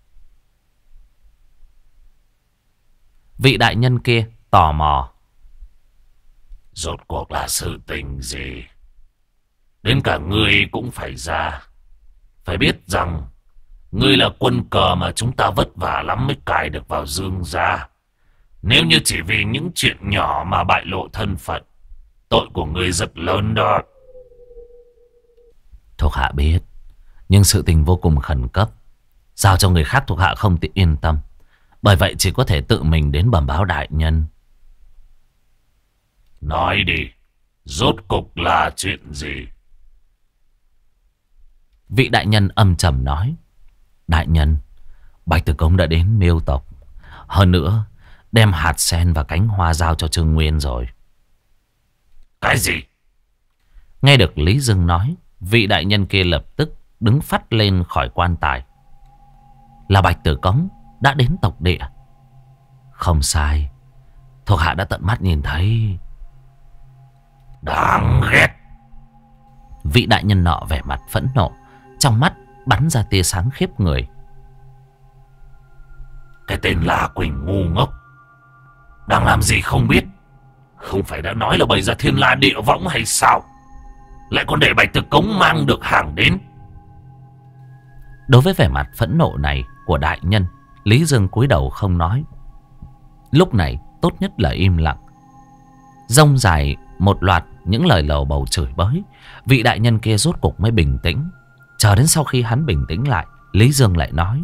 Vị đại nhân kia tò mò. Rốt cuộc là sự tình gì? Đến cả ngươi cũng phải ra. Phải biết rằng ngươi là quân cờ mà chúng ta vất vả lắm mới cài được vào Dương gia. Nếu như chỉ vì những chuyện nhỏ mà bại lộ thân phận, tội của ngươi rất lớn đó. Thuộc hạ biết, nhưng sự tình vô cùng khẩn cấp, giao cho người khác thuộc hạ không tiện yên tâm. Bởi vậy chỉ có thể tự mình đến bẩm báo đại nhân. Nói đi, rốt cục là chuyện gì? Vị đại nhân âm trầm nói. Đại nhân, Bạch Tử Công đã đến Miêu tộc. Hơn nữa, đem hạt sen và cánh hoa giao cho Trương Nguyên rồi. Cái gì? Nghe được Lý Dương nói, vị đại nhân kia lập tức đứng phắt lên khỏi quan tài. Là Bạch Tử Công đã đến tộc địa. Không sai, thuộc hạ đã tận mắt nhìn thấy. Đáng ghét. Vị đại nhân nọ vẻ mặt phẫn nộ, trong mắt bắn ra tia sáng khiếp người. Cái tên La Quỳnh ngu ngốc, đang làm gì không biết. Không phải đã nói là bày ra thiên la địa võng hay sao? Lại còn để Bạch Tử Công mang được hàng đến. Đối với vẻ mặt phẫn nộ này của đại nhân, Lý Dương cúi đầu không nói. Lúc này tốt nhất là im lặng. Rông dài một loạt những lời lầu bầu chửi bới, vị đại nhân kia rốt cục mới bình tĩnh. Chờ đến sau khi hắn bình tĩnh lại, Lý Dương lại nói.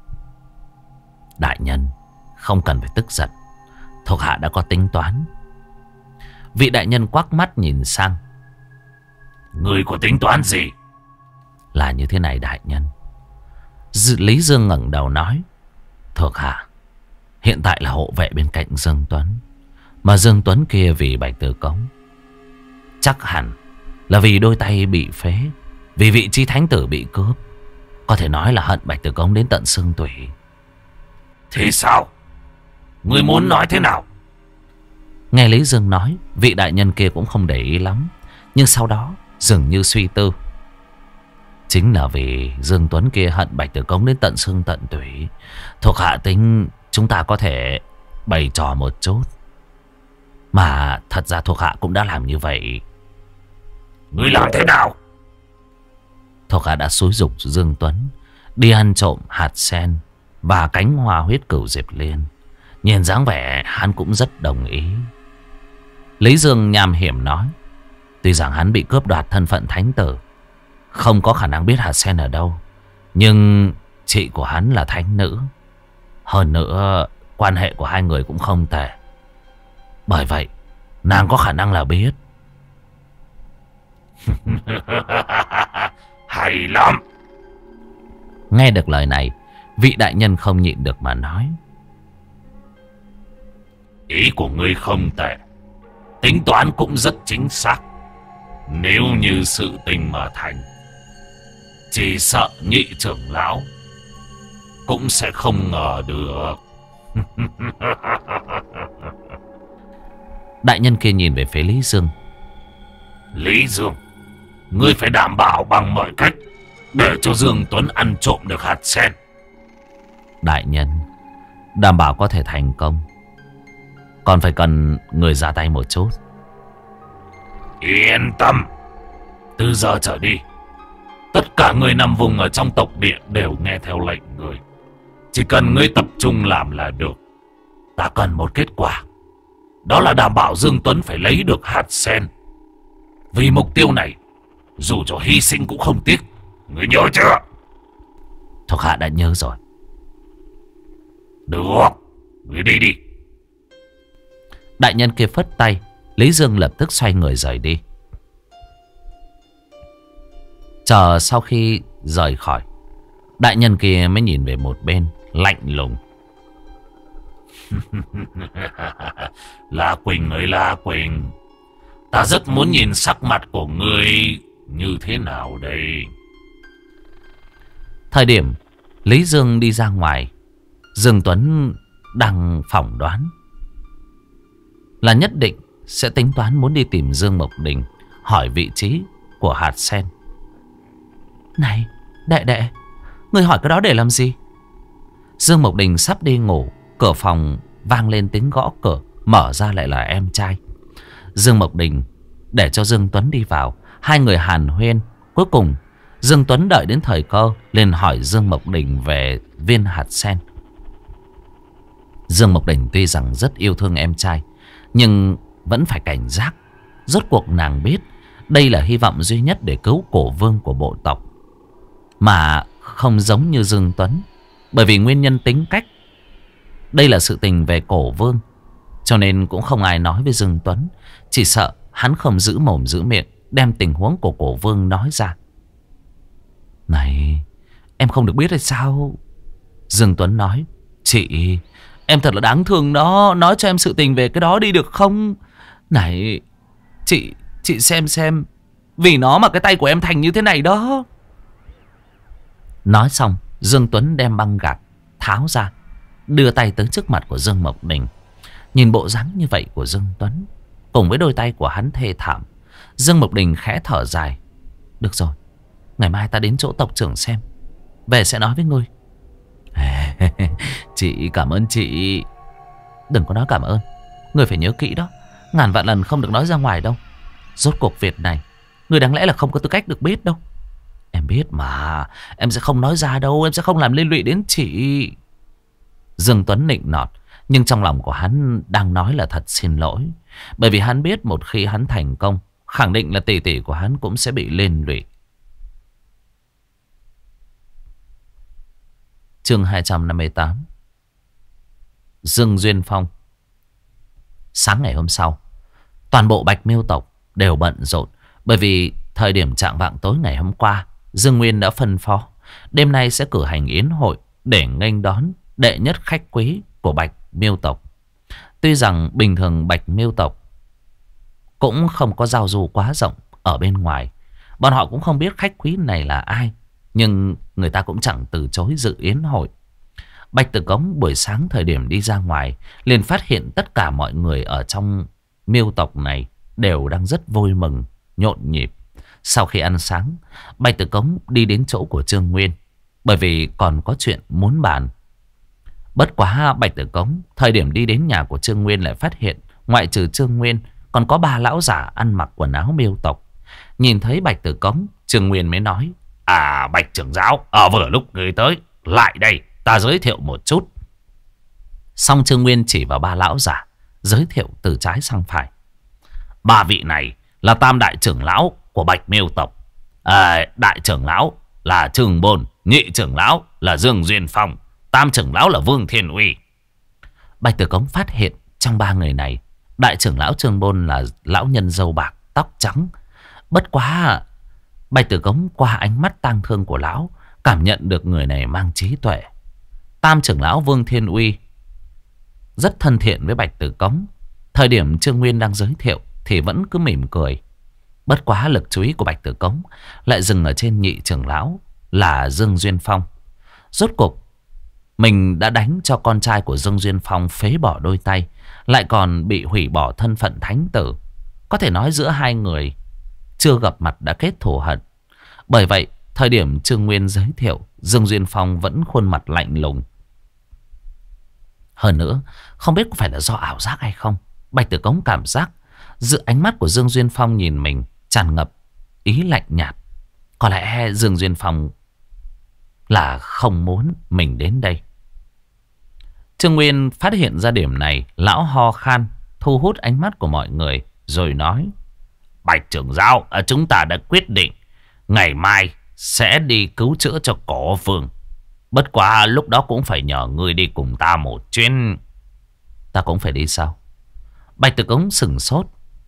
Đại nhân, không cần phải tức giận, thuộc hạ đã có tính toán. Vị đại nhân quắc mắt nhìn sang. Ngươi có tính toán gì? Là như thế này đại nhân. Lý Dương ngẩng đầu nói. Thuộc hạ hiện tại là hộ vệ bên cạnh Dương Tuấn. Mà Dương Tuấn kia vì Bạch Tử Công, chắc hẳn là vì đôi tay bị phế, vì vị trí thánh tử bị cướp. Có thể nói là hận Bạch Tử Công đến tận xương tủy. Thì sao? Ngươi muốn nói thế nào? Nghe Lý Dương nói, vị đại nhân kia cũng không để ý lắm, nhưng sau đó dường như suy tư. Chính là vì Dương Tuấn kia hận Bạch Tử Cống đến tận xương tận tủy. Thuộc hạ tính chúng ta có thể bày trò một chút. Mà thật ra thuộc hạ cũng đã làm như vậy. Ngươi làm thế nào? Thuộc hạ đã xúi giục Dương Tuấn đi ăn trộm hạt sen và cánh hoa huyết cửu diệp liên. Nhìn dáng vẻ hắn cũng rất đồng ý. Lý Dương nham hiểm nói. Tuy rằng hắn bị cướp đoạt thân phận thánh tử, không có khả năng biết hạt sen ở đâu, nhưng chị của hắn là thánh nữ. Hơn nữa quan hệ của hai người cũng không tệ. Bởi vậy nàng có khả năng là biết. Hay lắm. Nghe được lời này, vị đại nhân không nhịn được mà nói. Ý của ngươi không tệ, tính toán cũng rất chính xác. Nếu như sự tình mà thành, chỉ sợ nhị trưởng lão cũng sẽ không ngờ được. Đại nhân kia nhìn về phía Lý Dương. Lý Dương, ngươi phải đảm bảo bằng mọi cách để cho Dương Tuấn ăn trộm được hạt sen. Đại nhân, đảm bảo có thể thành công, còn phải cần người ra tay một chút. Yên tâm, từ giờ trở đi, tất cả người nằm vùng ở trong tộc địa đều nghe theo lệnh ngươi. Chỉ cần ngươi tập trung làm là được. Ta cần một kết quả, đó là đảm bảo Dương Tuấn phải lấy được hạt sen. Vì mục tiêu này, dù cho hy sinh cũng không tiếc. Ngươi nhớ chưa? Thuộc hạ đã nhớ rồi. Được, ngươi đi đi. Đại nhân kia phất tay, Lý Dương lập tức xoay người rời đi. Chờ sau khi rời khỏi, đại nhân kia mới nhìn về một bên, lạnh lùng. La Quỳnh ơi La Quỳnh, ta rất muốn nhìn sắc mặt của ngươi như thế nào đây. Thời điểm Lý Dương đi ra ngoài, Dương Tuấn đang phỏng đoán là nhất định sẽ tính toán muốn đi tìm Dương Mộc Đình, hỏi vị trí của hạt sen. Này đệ đệ, ngươi hỏi cái đó để làm gì? Dương Mộc Đình sắp đi ngủ, cửa phòng vang lên tiếng gõ cửa. Mở ra lại là em trai Dương Mộc Đình, để cho Dương Tuấn đi vào. Hai người hàn huyên. Cuối cùng Dương Tuấn đợi đến thời cơ, liền hỏi Dương Mộc Đình về viên hạt sen. Dương Mộc Đình tuy rằng rất yêu thương em trai, nhưng vẫn phải cảnh giác. Rốt cuộc nàng biết đây là hy vọng duy nhất để cứu cổ vương của bộ tộc, mà không giống như Dương Tuấn. Bởi vì nguyên nhân tính cách, đây là sự tình về cổ vương, cho nên cũng không ai nói với Dương Tuấn. Chỉ sợ hắn không giữ mồm giữ miệng, đem tình huống của cổ vương nói ra. Này, em không được biết hay sao? Dương Tuấn nói. Chị, em thật là đáng thương đó. Nói cho em sự tình về cái đó đi được không? Này, chị xem, vì nó mà cái tay của em thành như thế này đó. Nói xong, Dương Tuấn đem băng gạc tháo ra, đưa tay tới trước mặt của Dương Mộc Đình. Nhìn bộ dáng như vậy của Dương Tuấn, cùng với đôi tay của hắn thê thảm, Dương Mộc Đình khẽ thở dài. Được rồi, ngày mai ta đến chỗ tộc trưởng xem, về sẽ nói với ngươi. Chị cảm ơn chị. Đừng có nói cảm ơn, ngươi phải nhớ kỹ đó, ngàn vạn lần không được nói ra ngoài đâu. Rốt cuộc việc này, ngươi đáng lẽ là không có tư cách được biết đâu. Em biết mà, em sẽ không nói ra đâu, em sẽ không làm liên lụy đến chị. Dương Tuấn nịnh nọt, nhưng trong lòng của hắn đang nói là thật xin lỗi. Bởi vì hắn biết một khi hắn thành công, khẳng định là tỷ tỷ của hắn cũng sẽ bị liên lụy. Chương 258. Dương Duyên Phong. Sáng ngày hôm sau, toàn bộ Bạch Miêu tộc đều bận rộn. Bởi vì thời điểm chạng vạng tối ngày hôm qua, Dương Nguyên đã phân phó đêm nay sẽ cử hành yến hội để nghênh đón đệ nhất khách quý của Bạch Miêu tộc. Tuy rằng bình thường Bạch Miêu tộc cũng không có giao du quá rộng ở bên ngoài, bọn họ cũng không biết khách quý này là ai, nhưng người ta cũng chẳng từ chối dự yến hội. Bạch Tử Cống buổi sáng thời điểm đi ra ngoài, liền phát hiện tất cả mọi người ở trong Miêu tộc này đều đang rất vui mừng, nhộn nhịp. Sau khi ăn sáng, Bạch Tử Cống đi đến chỗ của Trương Nguyên, bởi vì còn có chuyện muốn bàn. Bất quá Bạch Tử Cống thời điểm đi đến nhà của Trương Nguyên lại phát hiện ngoại trừ Trương Nguyên còn có 3 lão giả ăn mặc quần áo miêu tộc. Nhìn thấy Bạch Tử Cống, Trương Nguyên mới nói: À, Bạch trưởng giáo, ở vừa lúc người tới, lại đây, ta giới thiệu một chút. Xong Trương Nguyên chỉ vào 3 lão giả, giới thiệu từ trái sang phải. 3 vị này là tam đại trưởng lão của Bạch Miêu tộc. Đại trưởng lão là Trương Bôn, nhị trưởng lão là Dương Duyên Phong, tam trưởng lão là Vương Thiên Uy. Bạch Tử Cống phát hiện trong 3 người này, đại trưởng lão Trương Bôn là lão nhân râu bạc, tóc trắng. Bất quá Bạch Tử Cống qua ánh mắt tang thương của lão cảm nhận được người này mang trí tuệ. Tam trưởng lão Vương Thiên Uy rất thân thiện với Bạch Tử Cống. Thời điểm Trương Nguyên đang giới thiệu thì vẫn cứ mỉm cười. Bất quá lực chú ý của Bạch Tử Cống lại dừng ở trên nhị trưởng lão là Dương Duyên Phong. Rốt cuộc mình đã đánh cho con trai của Dương Duyên Phong phế bỏ đôi tay, lại còn bị hủy bỏ thân phận thánh tử. Có thể nói giữa hai người chưa gặp mặt đã kết thù hận. Bởi vậy thời điểm Trương Nguyên giới thiệu, Dương Duyên Phong vẫn khuôn mặt lạnh lùng. Hơn nữa, không biết có phải là do ảo giác hay không, Bạch Tử Cống cảm giác giữa ánh mắt của Dương Duyên Phong nhìn mình tràn ngập ý lạnh nhạt. Có lẽ Dương Duyên Phong là không muốn mình đến đây. Trương Nguyên phát hiện ra điểm này, lão ho khan, thu hút ánh mắt của mọi người, rồi nói: Bạch trưởng giáo, chúng ta đã quyết định ngày mai sẽ đi cứu chữa cho Cổ Vương. Bất quá lúc đó cũng phải nhờ ngươi đi cùng ta một chuyến. Ta cũng phải đi sao? Bạch Tử Cống sừng sốt.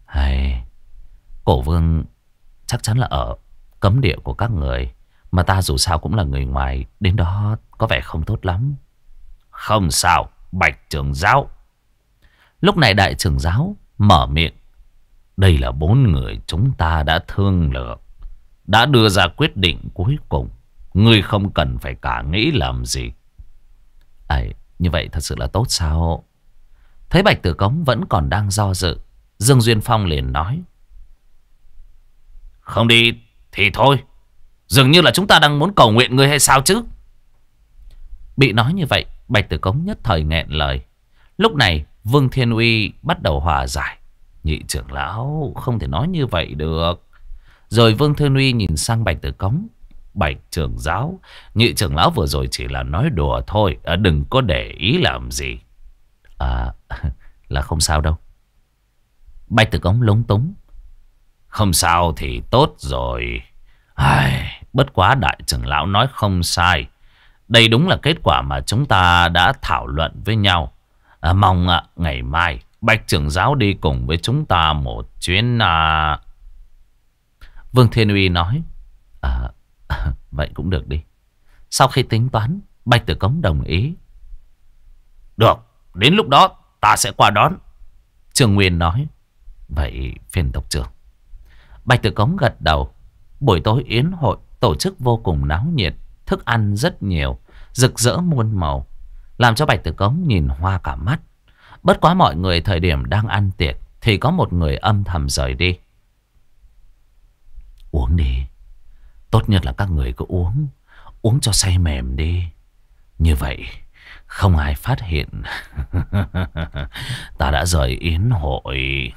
Cổ Vương chắc chắn là ở cấm địa của các người, mà ta dù sao cũng là người ngoài, đến đó có vẻ không tốt lắm. Không sao, Bạch trưởng giáo. Lúc này đại trưởng giáo mở miệng: Đây là 4 người chúng ta đã thương lượng, đã đưa ra quyết định cuối cùng. Ngươi không cần phải cả nghĩ làm gì. Như vậy thật sự là tốt sao? Thấy Bạch Tử Cống vẫn còn đang do dự, Dương Duyên Phong liền nói: Không đi thì thôi. Dường như là chúng ta đang muốn cầu nguyện ngươi hay sao chứ? Bị nói như vậy, Bạch Tử Cống nhất thời nghẹn lời. Lúc này Vương Thiên Uy bắt đầu hòa giải: Nhị trưởng lão không thể nói như vậy được. Rồi Vương Thiên Uy nhìn sang Bạch Tử Cống: Bạch trưởng giáo, nhị trưởng lão vừa rồi chỉ là nói đùa thôi, đừng có để ý làm gì. Là không sao đâu. Bạch Tử Cống lúng túng: Không sao thì tốt rồi. Bất quá đại trưởng lão nói không sai. Đây đúng là kết quả mà chúng ta đã thảo luận với nhau. Mong ngày mai Bạch trưởng giáo đi cùng với chúng ta một chuyến. Vương Thiên Uy nói: Vậy cũng được đi. Sau khi tính toán, Bạch Tử Cống đồng ý. Được, đến lúc đó ta sẽ qua đón. Trương Nguyên nói: Vậy phiền tộc trưởng. Bạch Tử Cống gật đầu. Buổi tối yến hội tổ chức vô cùng náo nhiệt, thức ăn rất nhiều, rực rỡ muôn màu, làm cho Bạch Tử Cống nhìn hoa cả mắt. Bất quá mọi người thời điểm đang ăn tiệc thì có một người âm thầm rời đi. Uống đi. Tốt nhất là các người cứ uống. Uống cho say mềm đi. Như vậy không ai phát hiện ta đã rời yến hội.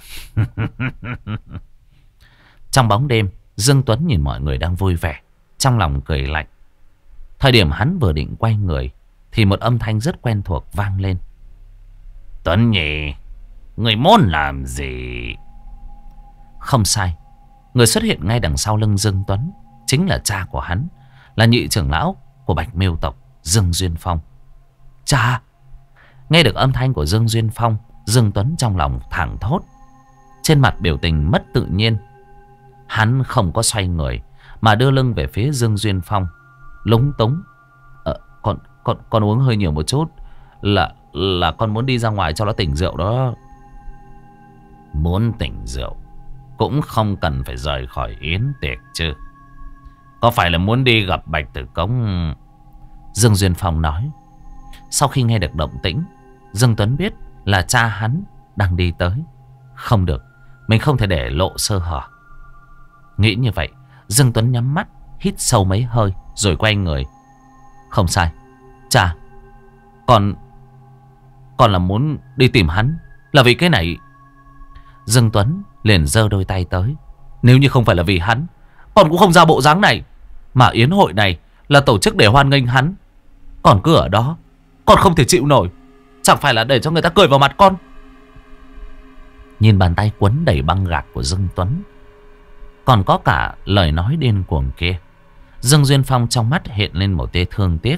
Trong bóng đêm, Dương Tuấn nhìn mọi người đang vui vẻ, trong lòng cười lạnh. Thời điểm hắn vừa định quay người thì một âm thanh rất quen thuộc vang lên: Tuấn nhỉ, người muốn làm gì? Không sai, người xuất hiện ngay đằng sau lưng Dương Tuấn chính là cha của hắn, là nhị trưởng lão của Bạch Miêu tộc, Dương Duyên Phong. Cha! Nghe được âm thanh của Dương Duyên Phong, Dương Tuấn trong lòng thảng thốt, trên mặt biểu tình mất tự nhiên. Hắn không có xoay người mà đưa lưng về phía Dương Duyên Phong, lúng túng: Con uống hơi nhiều một chút, là con muốn đi ra ngoài cho nó tỉnh rượu đó. Muốn tỉnh rượu cũng không cần phải rời khỏi yến tiệc chứ. Có phải là muốn đi gặp Bạch Tử Cống? Dương Duyên Phong nói. Sau khi nghe được động tĩnh, Dương Tuấn biết là cha hắn đang đi tới. Không được, mình không thể để lộ sơ hở. Nghĩ như vậy, Dương Tuấn nhắm mắt, hít sâu mấy hơi, rồi quay người. Không sai. Chà, Con là muốn đi tìm hắn, là vì cái này. Dương Tuấn liền giơ đôi tay tới. Nếu như không phải là vì hắn, con cũng không ra bộ dáng này. Mà yến hội này là tổ chức để hoan nghênh hắn, còn cứ ở đó, con không thể chịu nổi. Chẳng phải là để cho người ta cười vào mặt con. Nhìn bàn tay quấn đầy băng gạc của Dương Tuấn, còn có cả lời nói điên cuồng kia, Dương Duyên Phong trong mắt hiện lên một tia thương tiếc.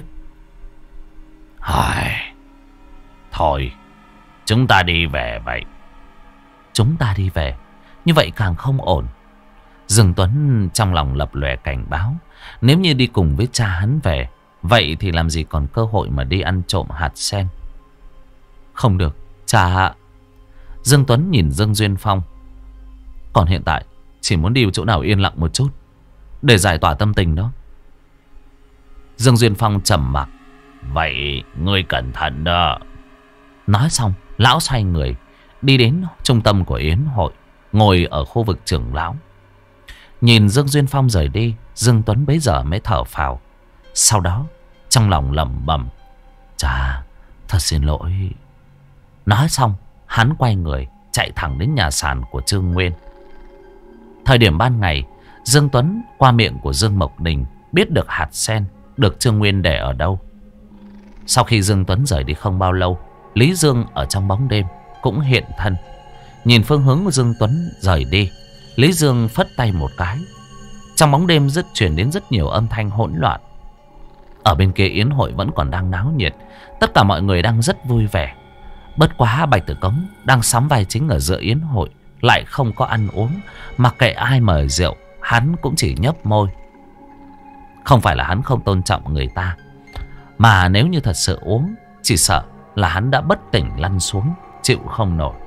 Thôi, chúng ta đi về vậy. Chúng ta đi về, như vậy càng không ổn. Dương Tuấn trong lòng lập lòe cảnh báo. Nếu như đi cùng với cha hắn về, vậy thì làm gì còn cơ hội mà đi ăn trộm hạt sen. Không được, cha hạ. Dương Tuấn nhìn Dương Duyên Phong. Còn hiện tại chỉ muốn đi chỗ nào yên lặng một chút, để giải tỏa tâm tình đó. Dương Duyên Phong trầm mặc. Vậy ngươi cẩn thận đó. Nói xong, lão xoay người đi đến trung tâm của yến hội, ngồi ở khu vực trưởng lão. Nhìn Dương Duyên Phong rời đi, Dương Tuấn bấy giờ mới thở phào. Sau đó trong lòng lẩm bẩm, chà, thật xin lỗi. Nói xong, hắn quay người chạy thẳng đến nhà sàn của Trương Nguyên. Thời điểm ban ngày, Dương Tuấn qua miệng của Dương Mộc Đình biết được hạt sen được Trương Nguyên để ở đâu. Sau khi Dương Tuấn rời đi không bao lâu, Lý Dương ở trong bóng đêm cũng hiện thân. Nhìn phương hướng của Dương Tuấn rời đi, Lý Dương phất tay một cái. Trong bóng đêm truyền đến rất nhiều âm thanh hỗn loạn. Ở bên kia yến hội vẫn còn đang náo nhiệt, tất cả mọi người đang rất vui vẻ. Bất quá Bạch Tử Cống đang sắm vai chính ở giữa yến hội lại không có ăn uống. Mặc kệ ai mời rượu, hắn cũng chỉ nhấp môi. Không phải là hắn không tôn trọng người ta, mà nếu như thật sự uống, chỉ sợ là hắn đã bất tỉnh lăn xuống, chịu không nổi.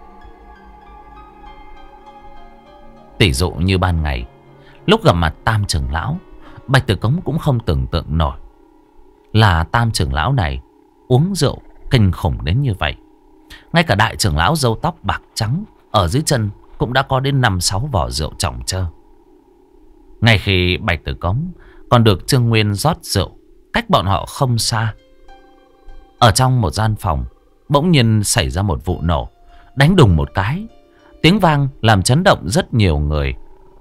Tỷ dụ như ban ngày, lúc gặp mặt Tam trưởng lão, Bạch Tử Cống cũng không tưởng tượng nổi là Tam trưởng lão này uống rượu kinh khủng đến như vậy. Ngay cả đại trưởng lão râu tóc bạc trắng ở dưới chân cũng đã có đến 5-6 vỏ rượu trọng trơ. Ngay khi Bạch Tử Cống còn được Trương Nguyên rót rượu, cách bọn họ không xa, ở trong một gian phòng bỗng nhiên xảy ra một vụ nổ, đánh đùng một cái, tiếng vang làm chấn động rất nhiều người.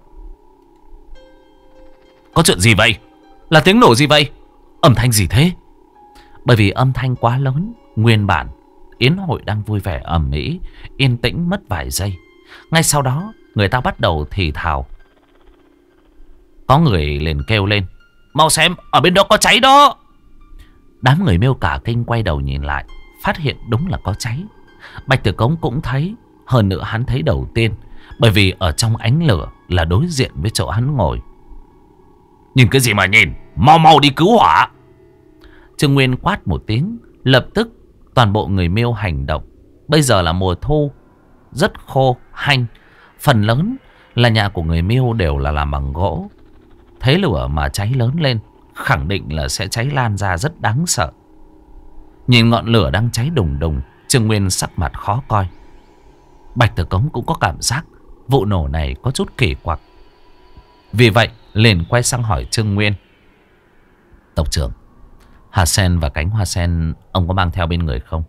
Có chuyện gì vậy? Là tiếng nổ gì vậy? Âm thanh gì thế? Bởi vì âm thanh quá lớn, nguyên bản yến hội đang vui vẻ ầm ĩ, yên tĩnh mất vài giây. Ngay sau đó người ta bắt đầu thì thào. Có người liền kêu lên, mau xem, ở bên đó có cháy đó. Đám người Miêu cả kinh quay đầu nhìn lại, phát hiện đúng là có cháy. Bạch Tử Cống cũng thấy, hơn nữa hắn thấy đầu tiên, bởi vì ở trong ánh lửa là đối diện với chỗ hắn ngồi. Nhìn cái gì mà nhìn, mau mau đi cứu hỏa. Trương Nguyên quát một tiếng, lập tức toàn bộ người Miêu hành động. Bây giờ là mùa thu, rất khô hanh, phần lớn là nhà của người Miêu đều là làm bằng gỗ. Thấy lửa mà cháy lớn lên, khẳng định là sẽ cháy lan ra rất đáng sợ. Nhìn ngọn lửa đang cháy đùng đùng, Trương Nguyên sắc mặt khó coi. Bạch Tử Cống cũng có cảm giác vụ nổ này có chút kỳ quặc. Vì vậy liền quay sang hỏi Trương Nguyên, tộc trưởng, hạt sen và cánh hoa sen ông có mang theo bên người không?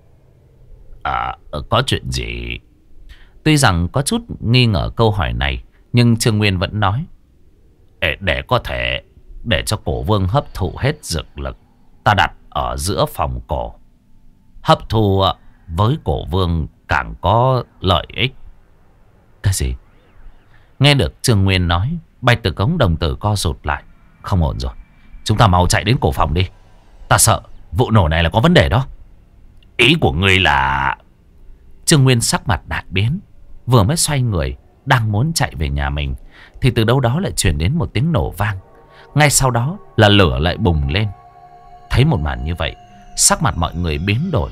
Có chuyện gì? Tuy rằng có chút nghi ngờ câu hỏi này, nhưng Trương Nguyên vẫn nói, để có thể để cho cổ vương hấp thụ hết dược lực, ta đặt ở giữa phòng cổ. Hấp thu với cổ vương càng có lợi ích. Cái gì? Nghe được Trương Nguyên nói, Bạch Tử Cống đồng tử co rụt lại. Không ổn rồi, chúng ta mau chạy đến cổ phòng đi. Ta sợ vụ nổ này là có vấn đề đó. Ý của ngươi là... Trương Nguyên sắc mặt đại biến, vừa mới xoay người đang muốn chạy về nhà mình, thì từ đâu đó lại truyền đến một tiếng nổ vang. Ngay sau đó là lửa lại bùng lên. Thấy một màn như vậy, sắc mặt mọi người biến đổi.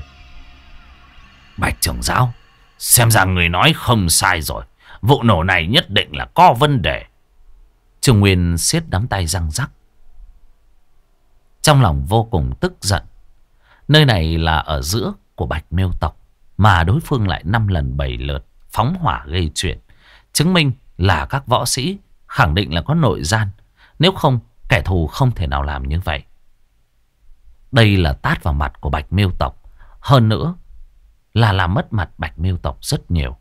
Bạch trưởng giáo, xem ra người nói không sai rồi. Vụ nổ này nhất định là có vấn đề. Trương Nguyên siết nắm tay răng rắc, trong lòng vô cùng tức giận. Nơi này là ở giữa của Bạch Miêu tộc, mà đối phương lại 5 lần 7 lượt phóng hỏa gây chuyện, chứng minh là các võ sĩ khẳng định là có nội gian Nếu không, kẻ thù không thể nào làm như vậy. Đây là tát vào mặt của Bạch Miêu tộc. Hơn nữa là làm mất mặt Bạch Miêu tộc rất nhiều.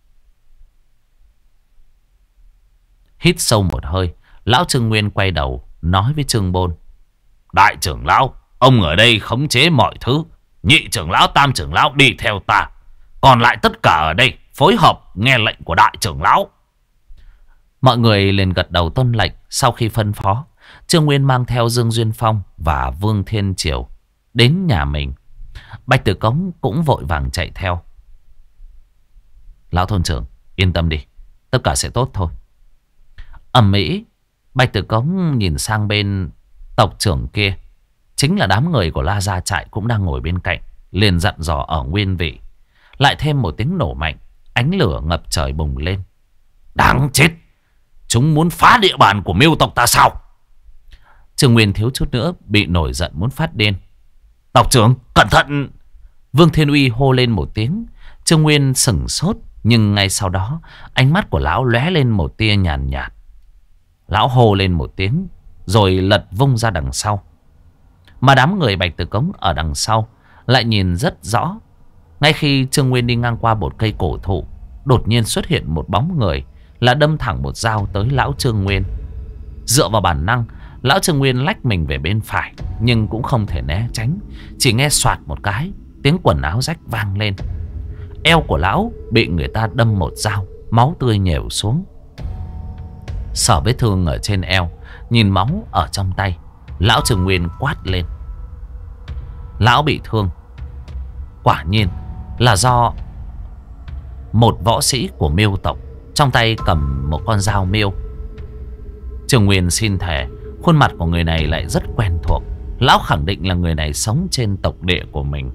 Hít sâu một hơi, lão Trương Nguyên quay đầu nói với Trương Bôn: Đại trưởng lão, ông ở đây khống chế mọi thứ. Nhị trưởng lão, tam trưởng lão đi theo ta. Còn lại tất cả ở đây phối hợp nghe lệnh của đại trưởng lão. Mọi người liền gật đầu tuân lệnh. Sau khi phân phó, Trương Nguyên mang theo Dương Duyên Phong và Vương Thiên Triều đến nhà mình. Bạch Tử Cống cũng vội vàng chạy theo. Lão thôn trưởng, yên tâm đi, tất cả sẽ tốt thôi. Ầm ĩ, Bạch Tử Cống nhìn sang bên tộc trưởng kia, chính là đám người của La Gia Trại cũng đang ngồi bên cạnh, liền dặn dò ở nguyên vị. Lại thêm một tiếng nổ mạnh, ánh lửa ngập trời bùng lên. Đáng chết, chúng muốn phá địa bàn của Miêu tộc ta sao? Trương Nguyên thiếu chút nữa bị nổi giận muốn phát điên. Tộc trưởng, cẩn thận! Vương Thiên Uy hô lên một tiếng. Trương Nguyên sửng sốt, nhưng ngay sau đó ánh mắt của lão lóe lên một tia nhàn nhạt. Lão hô lên một tiếng rồi lật vung ra đằng sau. Mà đám người Bạch Tử Cống ở đằng sau lại nhìn rất rõ. Ngay khi Trương Nguyên đi ngang qua một cây cổ thụ, đột nhiên xuất hiện một bóng người, là đâm thẳng một dao tới lão Trương Nguyên. Dựa vào bản năng, lão Trương Nguyên lách mình về bên phải, nhưng cũng không thể né tránh. Chỉ nghe soạt một cái, tiếng quần áo rách vang lên. Eo của lão bị người ta đâm một dao, máu tươi nhểu xuống. Sở vết thương ở trên eo, nhìn máu ở trong tay, lão Trương Nguyên quát lên. Lão bị thương, quả nhiên là do một võ sĩ của Miêu tộc, trong tay cầm một con dao miêu. Trương Nguyên xin thề, khuôn mặt của người này lại rất quen thuộc. Lão khẳng định là người này sống trên tộc địa của mình.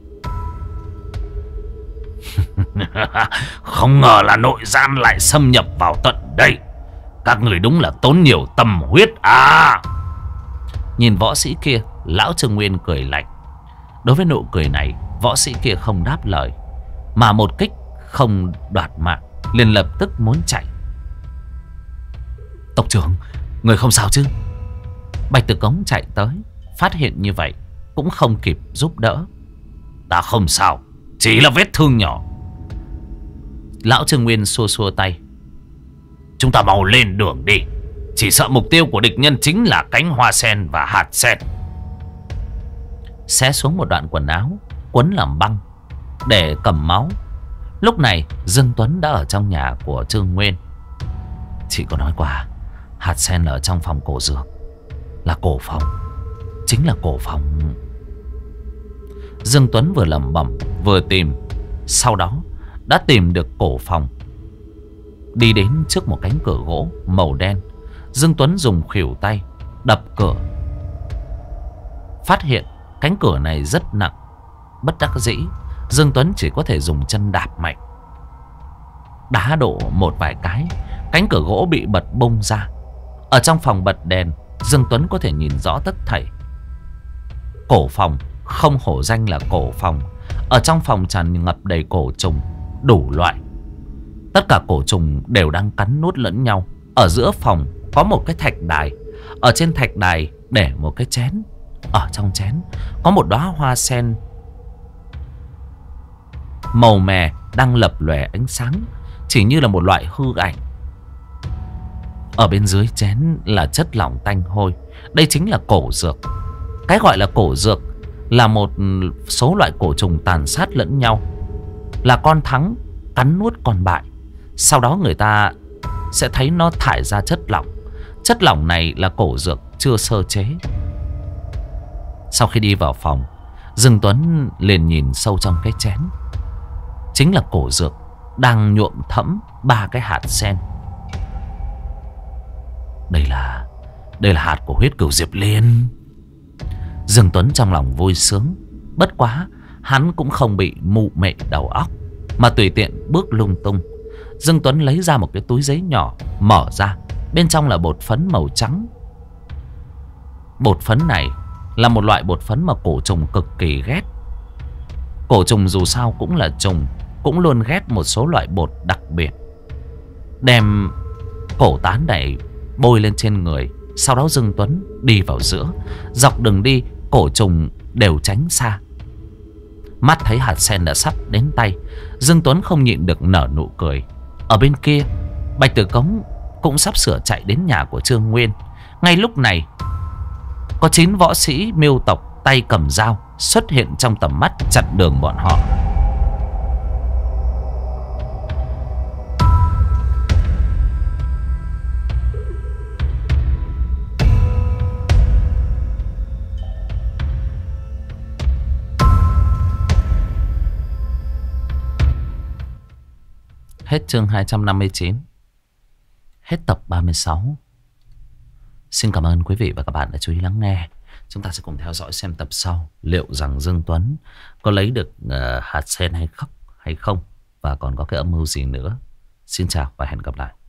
Không ngờ là nội gian lại xâm nhập vào tận đây. Các người đúng là tốn nhiều tâm huyết à. Nhìn võ sĩ kia, lão Trương Nguyên cười lạnh. Đối với nụ cười này, võ sĩ kia không đáp lời, mà một kích không đoạt mạng, liền lập tức muốn chạy. Tộc trưởng, người không sao chứ? Bạch Tử Cống chạy tới, phát hiện như vậy cũng không kịp giúp đỡ. Ta không sao, chỉ là vết thương nhỏ. Lão Trương Nguyên xua xua tay. Chúng ta mau lên đường đi. Chỉ sợ mục tiêu của địch nhân chính là cánh hoa sen và hạt sen. Xé xuống một đoạn quần áo, quấn làm băng để cầm máu. Lúc này Dương Tuấn đã ở trong nhà của Trương Nguyên. Chị có nói qua hạt sen là ở trong phòng cổ dược, là cổ phòng, chính là cổ phòng. Dương Tuấn vừa lẩm bẩm vừa tìm. Sau đó đã tìm được cổ phòng. Đi đến trước một cánh cửa gỗ màu đen, Dương Tuấn dùng khuỷu tay đập cửa. Phát hiện cánh cửa này rất nặng. Bất đắc dĩ, Dương Tuấn chỉ có thể dùng chân đạp mạnh. Đá đổ một vài cái, cánh cửa gỗ bị bật bung ra. Ở trong phòng bật đèn, Dương Tuấn có thể nhìn rõ tất thảy. Cổ phòng không hổ danh là cổ phòng. Ở trong phòng tràn ngập đầy cổ trùng đủ loại. Tất cả cổ trùng đều đang cắn nuốt lẫn nhau. Ở giữa phòng có một cái thạch đài. Ở trên thạch đài để một cái chén. Ở trong chén có một đóa hoa sen màu mè đang lập lòe ánh sáng, chỉ như là một loại hư ảnh. Ở bên dưới chén là chất lỏng tanh hôi. Đây chính là cổ dược. Cái gọi là cổ dược là một số loại cổ trùng tàn sát lẫn nhau, là con thắng cắn nuốt con bại. Sau đó người ta sẽ thấy nó thải ra chất lỏng. Chất lỏng này là cổ dược chưa sơ chế. Sau khi đi vào phòng, Dương Tuấn liền nhìn sâu trong cái chén. Chính là cổ dược đang nhuộm thẫm 3 cái hạt sen. Đây là hạt của huyết cửu Diệp Liên. Dương Tuấn trong lòng vui sướng. Bất quá hắn cũng không bị mụ mệ đầu óc, mà tùy tiện bước lung tung. Dương Tuấn lấy ra một cái túi giấy nhỏ, mở ra. Bên trong là bột phấn màu trắng. Bột phấn này là một loại bột phấn mà cổ trùng cực kỳ ghét. Cổ trùng dù sao cũng là trùng, cũng luôn ghét một số loại bột đặc biệt. Đem cổ tán này bôi lên trên người, Sau đó Dương Tuấn đi vào giữa. Dọc đường đi, cổ trùng đều tránh xa. Mắt thấy hạt sen đã sắp đến tay, Dương Tuấn không nhịn được nở nụ cười. Ở bên kia, Bạch Tử Cống cũng sắp sửa chạy đến nhà của Trương Nguyên. Ngay lúc này, có 9 võ sĩ Miêu tộc tay cầm dao xuất hiện trong tầm mắt, chặn đường bọn họ. Hết chương 259. Hết tập 36. Xin cảm ơn quý vị và các bạn đã chú ý lắng nghe. Chúng ta sẽ cùng theo dõi xem tập sau, liệu rằng Dương Tuấn có lấy được hạt sen hay không, và còn có cái âm mưu gì nữa. Xin chào và hẹn gặp lại.